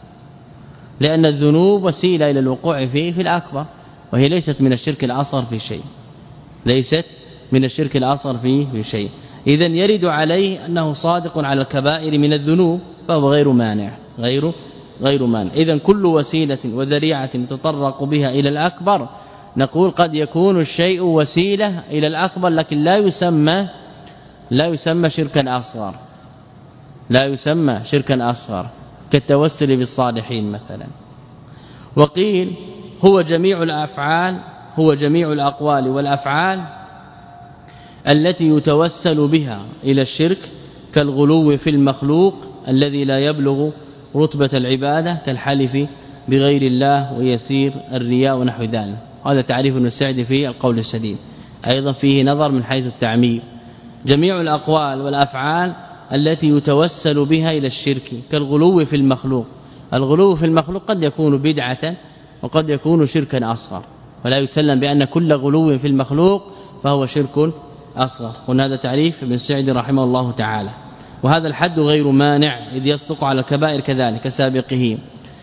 لأن الذنوب وسيلة إلى الوقوع فيه في الأكبر، وهي ليست من الشرك الأصغر في شيء، ليست من الشرك الأصغر فيه في شيء. إذن يرد عليه أنه صادق على الكبائر من الذنوب فهو غير مانع، غير غير مانع. إذن كل وسيلة وذريعة يتطرق بها إلى الأكبر، نقول قد يكون الشيء وسيلة إلى الأكبر لكن لا يسمى لا يسمى شركا أصغر، لا يسمى شركا أصغر كالتوسل بالصالحين مثلا. وقيل هو جميع الأفعال، هو جميع الأقوال والأفعال التي يتوسل بها إلى الشرك، كالغلو في المخلوق الذي لا يبلغ رتبة العبادة، كالحلف بغير الله ويسير الرياء ونحو ذلك. هذا تعريف ابن السعدي في القول السديد، أيضا فيه نظر من حيث التعميم. جميع الأقوال والأفعال التي يتوسل بها إلى الشرك، كالغلو في المخلوق. الغلو في المخلوق قد يكون بدعة وقد يكون شركا أصغر، ولا يسلم بأن كل غلو في المخلوق فهو شرك أصغر. قلنا هذا تعريف ابن السعدي رحمه الله تعالى. وهذا الحد غير مانع إذ يصدق على الكبائر كذلك سابقه.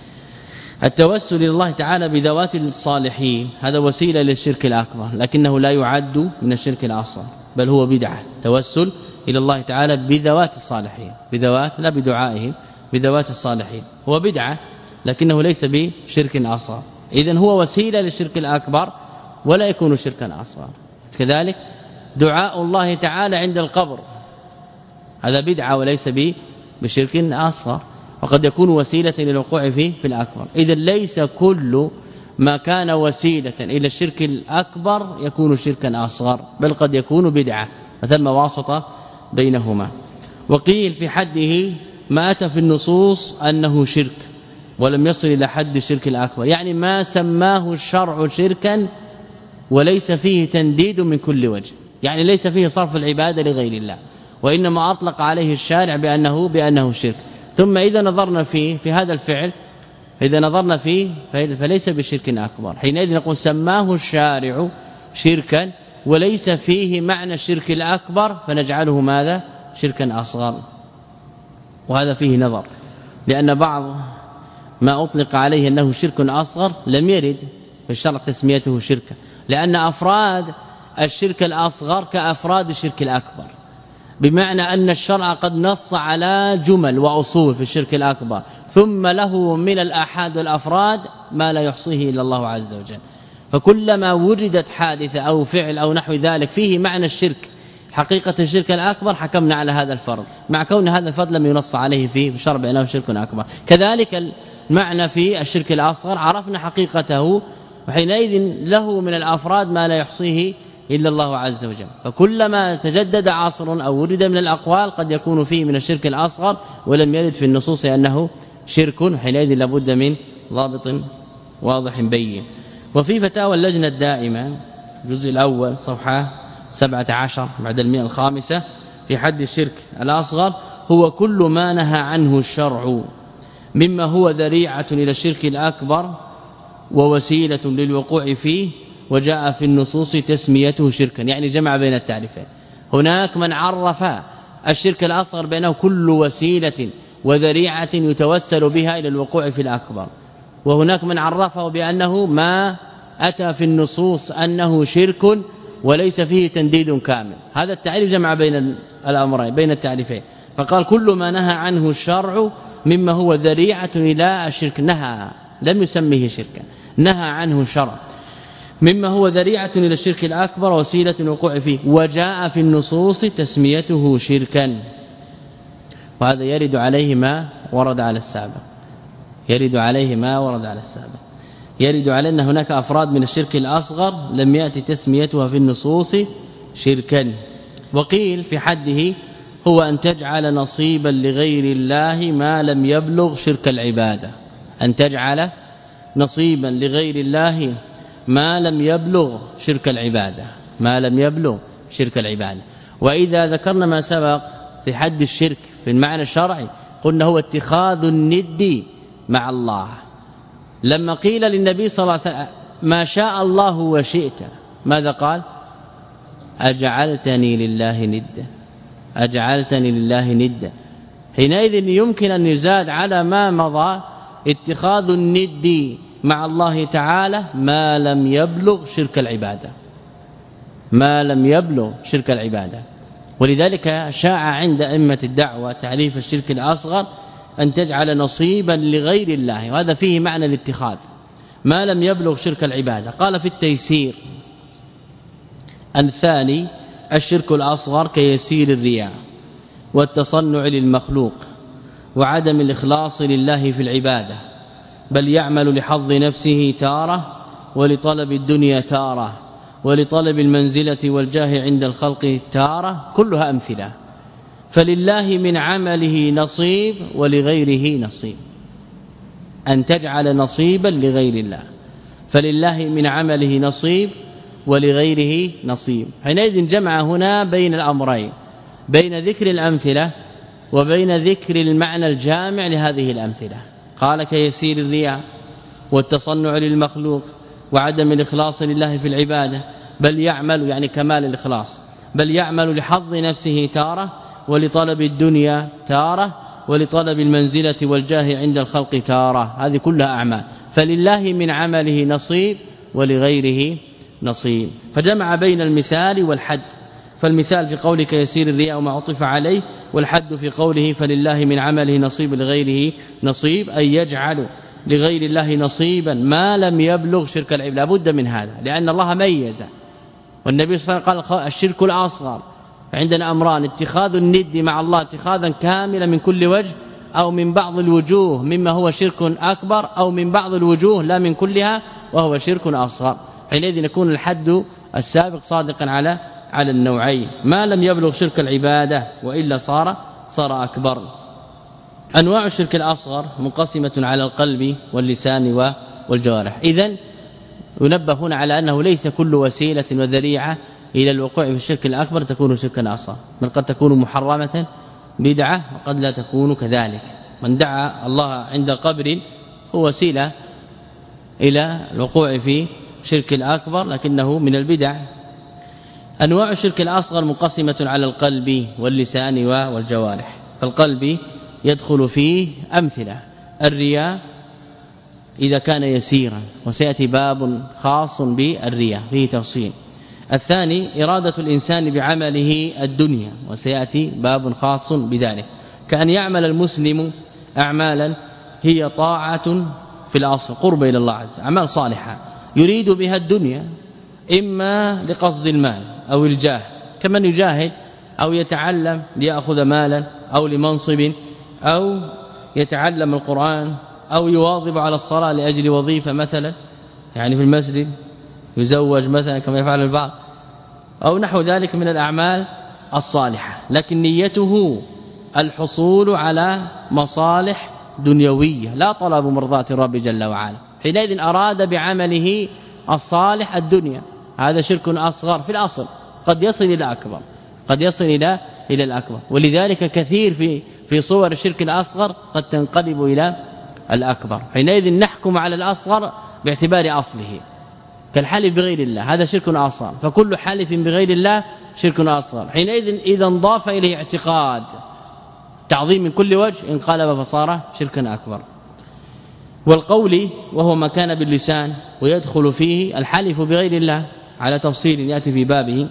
التوسل إلى الله تعالى بذوات الصالحين هذا وسيلة للشرك الأكبر، لكنه لا يعد من الشرك الأصغر بل هو بدعة. توسل إلى الله تعالى بذوات الصالحين، بذوات لا بدعائهم، بذوات الصالحين هو بدعة لكنه ليس بشرك أصغر. إذن هو وسيلة للشرك الأكبر ولا يكون شركا أصغر. كذلك دعاء الله تعالى عند القبر هذا بدعة وليس بشرك أصغر، وقد يكون وسيلة للوقوع فيه في الأكبر. إذن ليس كل ما كان وسيلة إلى الشرك الأكبر يكون شركا أصغر، بل قد يكون بدعة، فثم واسطة بينهما. وقيل في حده ما أتى في النصوص أنه شرك ولم يصل إلى حد الشرك الأكبر، يعني ما سماه الشرع شركا وليس فيه تنديد من كل وجه، يعني ليس فيه صرف العبادة لغير الله، وإنما أطلق عليه الشارع بأنه بأنه شرك. ثم إذا نظرنا فيه في هذا الفعل إذا نظرنا فيه فليس بشرك أكبر، حينئذ نقول سماه الشارع شركا وليس فيه معنى الشرك الأكبر فنجعله ماذا؟ شركا أصغر. وهذا فيه نظر، لأن بعض ما أطلق عليه أنه شرك أصغر لم يرد في الشرع تسميته شركا، لأن أفراد الشرك الأصغر كأفراد الشرك الأكبر، بمعنى أن الشرع قد نص على جمل وأصول في الشرك الأكبر، ثم له من الآحاد والأفراد ما لا يحصيه إلا الله عز وجل. فكلما وجدت حادثة أو فعل أو نحو ذلك فيه معنى الشرك حقيقة الشرك الأكبر حكمنا على هذا الفرض، مع كون هذا الفرض لم ينص عليه فيه الشرع بأنه شرك أكبر. كذلك المعنى في الشرك الأصغر عرفنا حقيقته، وحينئذ له من الأفراد ما لا يحصيه إلا الله عز وجل. فكلما تجدد عصر أو وجد من الأقوال قد يكون فيه من الشرك الأصغر ولم يرد في النصوص أنه شرك، حينئذ لابد من ضابط واضح بين. وفي فتاوى اللجنة الدائمة الجزء الأول صفحة سبعة عشر بعد المئة الخامسة في حد الشرك الأصغر: هو كل ما نهى عنه الشرع مما هو ذريعة إلى الشرك الأكبر ووسيلة للوقوع فيه وجاء في النصوص تسميته شركا، يعني جمع بين التعريفين. هناك من عرف الشرك الأصغر بأنه كل وسيلة وذريعة يتوسل بها إلى الوقوع في الأكبر، وهناك من عرفه بأنه ما أتى في النصوص أنه شرك وليس فيه تنديد كامل. هذا التعريف جمع بين الأمرين بين التعريفين، فقال كل ما نهى عنه الشرع مما هو ذريعة إلى الشرك، نهى لم يسميه شركا، نهى عنه الشرع مما هو ذريعة إلى الشرك الأكبر وسيلة الوقوع فيه وجاء في النصوص تسميته شركا. وهذا يرد عليه ما ورد على السابق يرد عليه ما ورد على السابق يرد على أن هناك أفراد من الشرك الأصغر لم يأتي تسميتها في النصوص شركا. وقيل في حده هو أن تجعل نصيبا لغير الله ما لم يبلغ شرك العبادة، أن تجعل نصيبا لغير الله ما لم يبلغ شرك العبادة ما لم يبلغ شرك العبادة. وإذا ذكرنا ما سبق في حد الشرك في المعنى الشرعي قلنا هو اتخاذ الند مع الله. لما قيل للنبي صلى الله عليه وسلم ما شاء الله وشئت ماذا قال؟ أجعلتني لله ندا أجعلتني لله ندا. حينئذ يمكن أن يزاد على ما مضى اتخاذ الند مع الله تعالى ما لم يبلغ شرك العبادة ما لم يبلغ شرك العبادة. ولذلك شاع عند أئمة الدعوة تعريف الشرك الأصغر أن تجعل نصيبا لغير الله، وهذا فيه معنى الاتخاذ ما لم يبلغ شرك العبادة. قال في التيسير الثاني: الشرك الأصغر كيسير الرياء والتصنع للمخلوق وعدم الإخلاص لله في العبادة، بل يعمل لحظ نفسه تارة ولطلب الدنيا تارة ولطلب المنزلة والجاه عند الخلق تارة، كلها أمثلة. فلله من عمله نصيب ولغيره نصيب، أن تجعل نصيبا لغير الله، فلله من عمله نصيب ولغيره نصيب. حينئذ جمع هنا بين الأمرين، بين ذكر الأمثلة وبين ذكر المعنى الجامع لهذه الأمثلة. قال كيسير الرياء والتصنع للمخلوق وعدم الإخلاص لله في العبادة، بل يعمل يعني كمال الإخلاص، بل يعمل لحظ نفسه تارة ولطلب الدنيا تارة ولطلب المنزلة والجاه عند الخلق تارة، هذه كلها أعمال. فلله من عمله نصيب ولغيره نصيب، فجمع بين المثال والحد. فالمثال في قولك يسير الرياء وما عطف عليه، والحد في قوله فلله من عمله نصيب لغيره نصيب، أي يجعل لغير الله نصيبا ما لم يبلغ شرك العبادة. لابد من هذا، لأن الله ميز، والنبي صلى الله عليه وسلم قال الشرك الأصغر عندنا أمران: اتخاذ الند مع الله اتخاذا كاملا من كل وجه، أو من بعض الوجوه مما هو شرك أكبر، أو من بعض الوجوه لا من كلها وهو شرك أصغر. حينئذ يكون الحد السابق صادقا على على النوعين ما لم يبلغ شرك العبادة وإلا صار صار أكبر. أنواع الشرك الأصغر منقسمة على القلب واللسان والجوارح. إذن ينبه هنا على أنه ليس كل وسيلة وذريعة إلى الوقوع في الشرك الأكبر تكون شركا أصغر، بل قد تكون محرمة بدعة وقد لا تكون كذلك. من دعا الله عند قبر هو وسيلة إلى الوقوع في شرك الأكبر لكنه من البدع. أنواع الشرك الأصغر منقسمة على القلب واللسان والجوارح. فالقلب يدخل فيه أمثلة الرياء إذا كان يسيرا، وسيأتي باب خاص بالرياء فيه تفصيل. الثاني إرادة الإنسان بعمله الدنيا، وسيأتي باب خاص بذلك، كأن يعمل المسلم أعمالا هي طاعة في الأصل قرب إلى الله عز وجل، أعمال صالحة يريد بها الدنيا إما لقصد المال أو الجاه، كمن يجاهد أو يتعلم ليأخذ مالا أو لمنصب أو يتعلم القرآن أو يواظب على الصلاة لأجل وظيفة مثلا، يعني في المسجد يزوج مثلا كما يفعل البعض أو نحو ذلك من الأعمال الصالحة، لكن نيته الحصول على مصالح دنيوية لا طلب مرضاة الرب جل وعلا. حينئذ أراد بعمله الصالح الدنيا، هذا شرك أصغر في الأصل، قد يصل إلى أكبر، قد يصل إلى إلى الأكبر. ولذلك كثير في في صور الشرك الأصغر قد تنقلب إلى الأكبر. حينئذ نحكم على الأصغر باعتبار أصله، كالحلف بغير الله هذا شرك أصغر، فكل حلف بغير الله شرك أصغر. حينئذ إذا انضاف إليه اعتقاد تعظيم من كل وجه انقلب فصار شركا أكبر. والقول وهو ما كان باللسان ويدخل فيه الحلف بغير الله على تفصيل يأتي في بابه.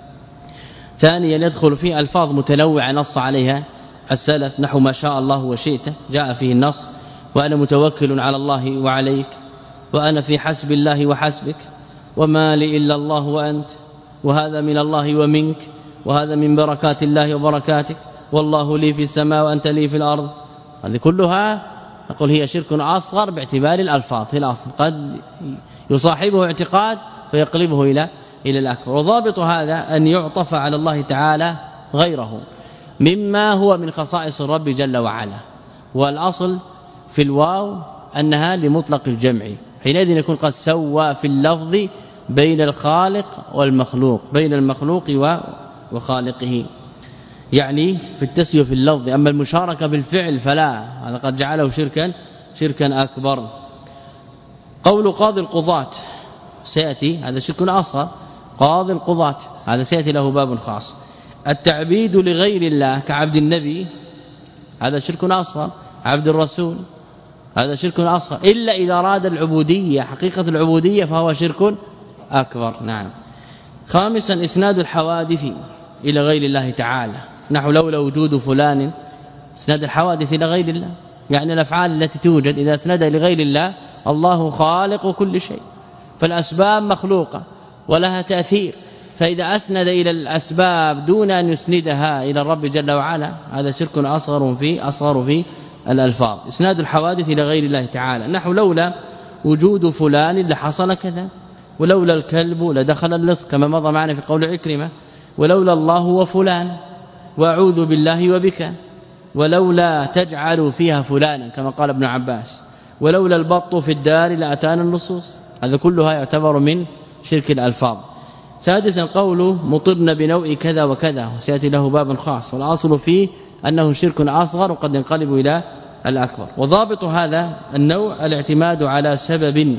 ثانيا يدخل فيه ألفاظ متنوعة نص عليها السلف، نحو ما شاء الله وشئت جاء فيه النص، وأنا متوكل على الله وعليك، وأنا في حسب الله وحسبك، وما لي إلا الله وأنت، وهذا من الله ومنك، وهذا من بركات الله وبركاتك، والله لي في السماء وأنت لي في الأرض. هذه كلها نقول هي شرك أصغر باعتبار الألفاظ في الأصل، قد يصاحبه اعتقاد فيقلبه إلى إلى الأكبر. وضابط هذا أن يعطف على الله تعالى غيره مما هو من خصائص الرب جل وعلا، والأصل في الواو أنها لمطلق الجمع، حينئذ يكون قد سوى في اللفظ بين الخالق والمخلوق، بين المخلوق وخالقه، يعني في التسوية في اللفظ. أما المشاركة بالفعل فلا، هذا قد جعله شركا شركا أكبر. قول قاضي القضاة سيأتي هذا شرك أصغر، قاضي القضاة هذا سيأتي له باب خاص. التعبيد لغير الله كعبد النبي هذا شرك أصغر، عبد الرسول هذا شرك أصغر، إلا إذا أراد العبودية حقيقة العبودية فهو شرك أكبر. نعم. خامسا إسناد الحوادث إلى غير الله تعالى، نحو لولا وجود فلان، إسناد الحوادث إلى غير الله، يعني الأفعال التي توجد إذا أسندها لغير الله، الله خالق كل شيء، فالأسباب مخلوقة ولها تأثير، فإذا أسند إلى الأسباب دون أن يسندها إلى الرب جل وعلا هذا شرك أصغر في أصغر في الألفاظ. إسناد الحوادث إلى غير الله تعالى، نحو لولا وجود فلان لحصل كذا، ولولا الكلب لدخل اللص كما مضى معنا في قول عكرمة، ولولا الله وفلان، وأعوذ بالله وبك، ولولا تجعل فيها فلانا كما قال ابن عباس، ولولا البط في الدار لأتانا النصوص. هذا كلها يعتبر من شرك الألفاظ. سادسا قوله مطرنا بنوع كذا وكذا، وسيأتي له باب خاص، والأصل فيه أنه شرك أصغر وقد ينقلب إلى الأكبر. وضابط هذا النوع الاعتماد على سبب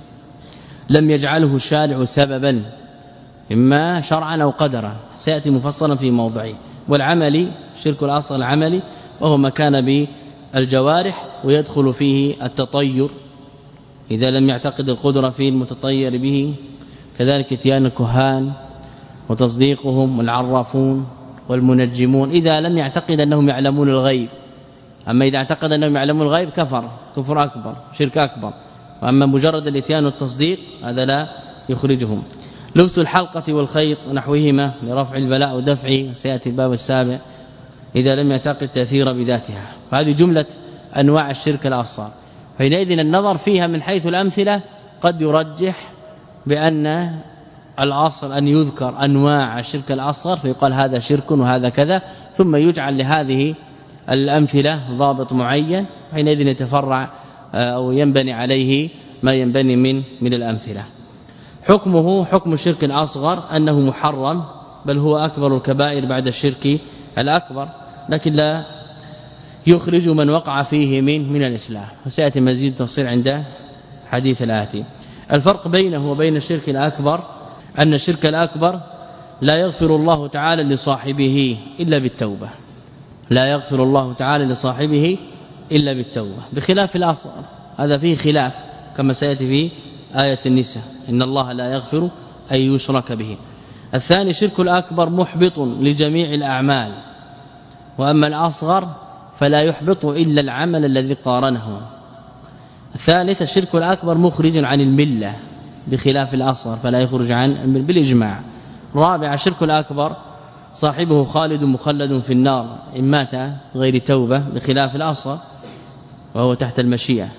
لم يجعله الشارع سببا، إما شرعا أو قدرا، سيأتي مفصلا في موضعه. والعمل شرك الأصغر العملي وهو ما كان بالجوارح، ويدخل فيه التطير إذا لم يعتقد القدرة في المتطير به، كذلك اتيان الكهان وتصديقهم والعرافون والمنجمون إذا لم يعتقد أنهم يعلمون الغيب. أما إذا اعتقد أنهم يعلمون الغيب كفر كفر أكبر شرك أكبر، وأما مجرد الاتيان والتصديق هذا لا يخرجهم. لبس الحلقة والخيط ونحوهما لرفع البلاء ودفعه، سيأتي الباب السابع إذا لم يعتقد تأثير بذاتها. فهذه جملة أنواع الشرك الأصغر، حينئذ النظر فيها من حيث الأمثلة قد يرجح بأن الأصل أن يذكر أنواع الشرك الأصغر فيقال هذا شرك وهذا كذا، ثم يجعل لهذه الأمثلة ضابط معين حينئذ يتفرع أو ينبني عليه ما ينبني من من الأمثلة. حكمه حكم الشرك الأصغر أنه محرم، بل هو أكبر الكبائر بعد الشرك الأكبر، لكن لا يخرج من وقع فيه من من الإسلام، وسيأتي مزيد تفصيل عند حديث الآتي. الفرق بينه وبين الشرك الأكبر أن الشرك الأكبر لا يغفر الله تعالى لصاحبه إلا بالتوبة، لا يغفر الله تعالى لصاحبه إلا بالتوبة، بخلاف الأصغر هذا فيه خلاف كما سيأتي في آية النساء إن الله لا يغفر أن يشرك به. الثاني شرك الأكبر محبط لجميع الأعمال، وأما الأصغر فلا يحبط إلا العمل الذي قارنه. الثالث الشرك الأكبر مخرج عن الملة بخلاف الأصغر فلا يخرج عن بالإجماع. رابع الشرك الأكبر صاحبه خالد مخلد في النار إن مات غير توبة بخلاف الأصغر وهو تحت المشيئة.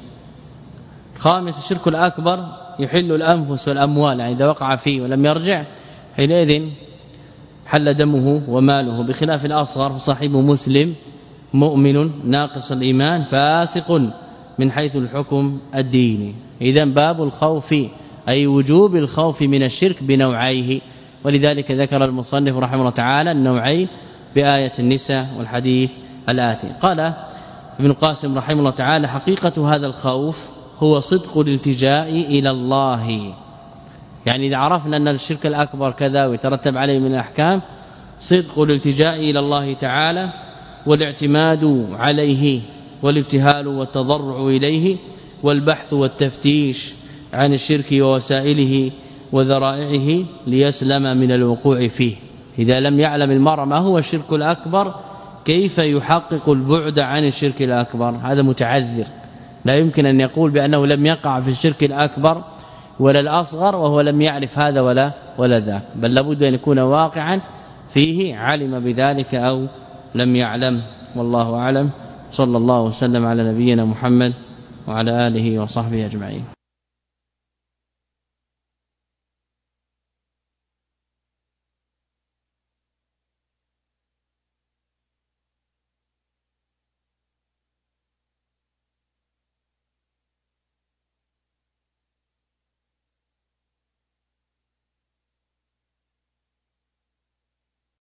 خامس الشرك الأكبر يحل الأنفس والأموال، يعني إذا وقع فيه ولم يرجع حينئذ حل دمه وماله، بخلاف الأصغر فصاحبه مسلم مؤمن ناقص الإيمان فاسق من حيث الحكم الديني. إذن باب الخوف أي وجوب الخوف من الشرك بنوعيه، ولذلك ذكر المصنف رحمه الله تعالى النوعين بآية النساء والحديث الآتي. قال ابن قاسم رحمه الله تعالى حقيقة هذا الخوف هو صدق الالتجاء إلى الله، يعني إذا عرفنا أن الشرك الأكبر كذا ويترتب عليه من الأحكام، صدق الالتجاء إلى الله تعالى والاعتماد عليه والابتهال والتضرع إليه والبحث والتفتيش عن الشرك ووسائله وذرائعه ليسلم من الوقوع فيه. إذا لم يعلم المرء ما هو الشرك الأكبر كيف يحقق البعد عن الشرك الأكبر؟ هذا متعذر، لا يمكن أن يقول بأنه لم يقع في الشرك الأكبر ولا الأصغر وهو لم يعرف هذا ولا ولا ذاك، بل لابد أن يكون واقعا فيه علم بذلك أو لم يعلم. والله أعلم. صلى الله وسلم على نبينا محمد وعلى آله وصحبه أجمعين.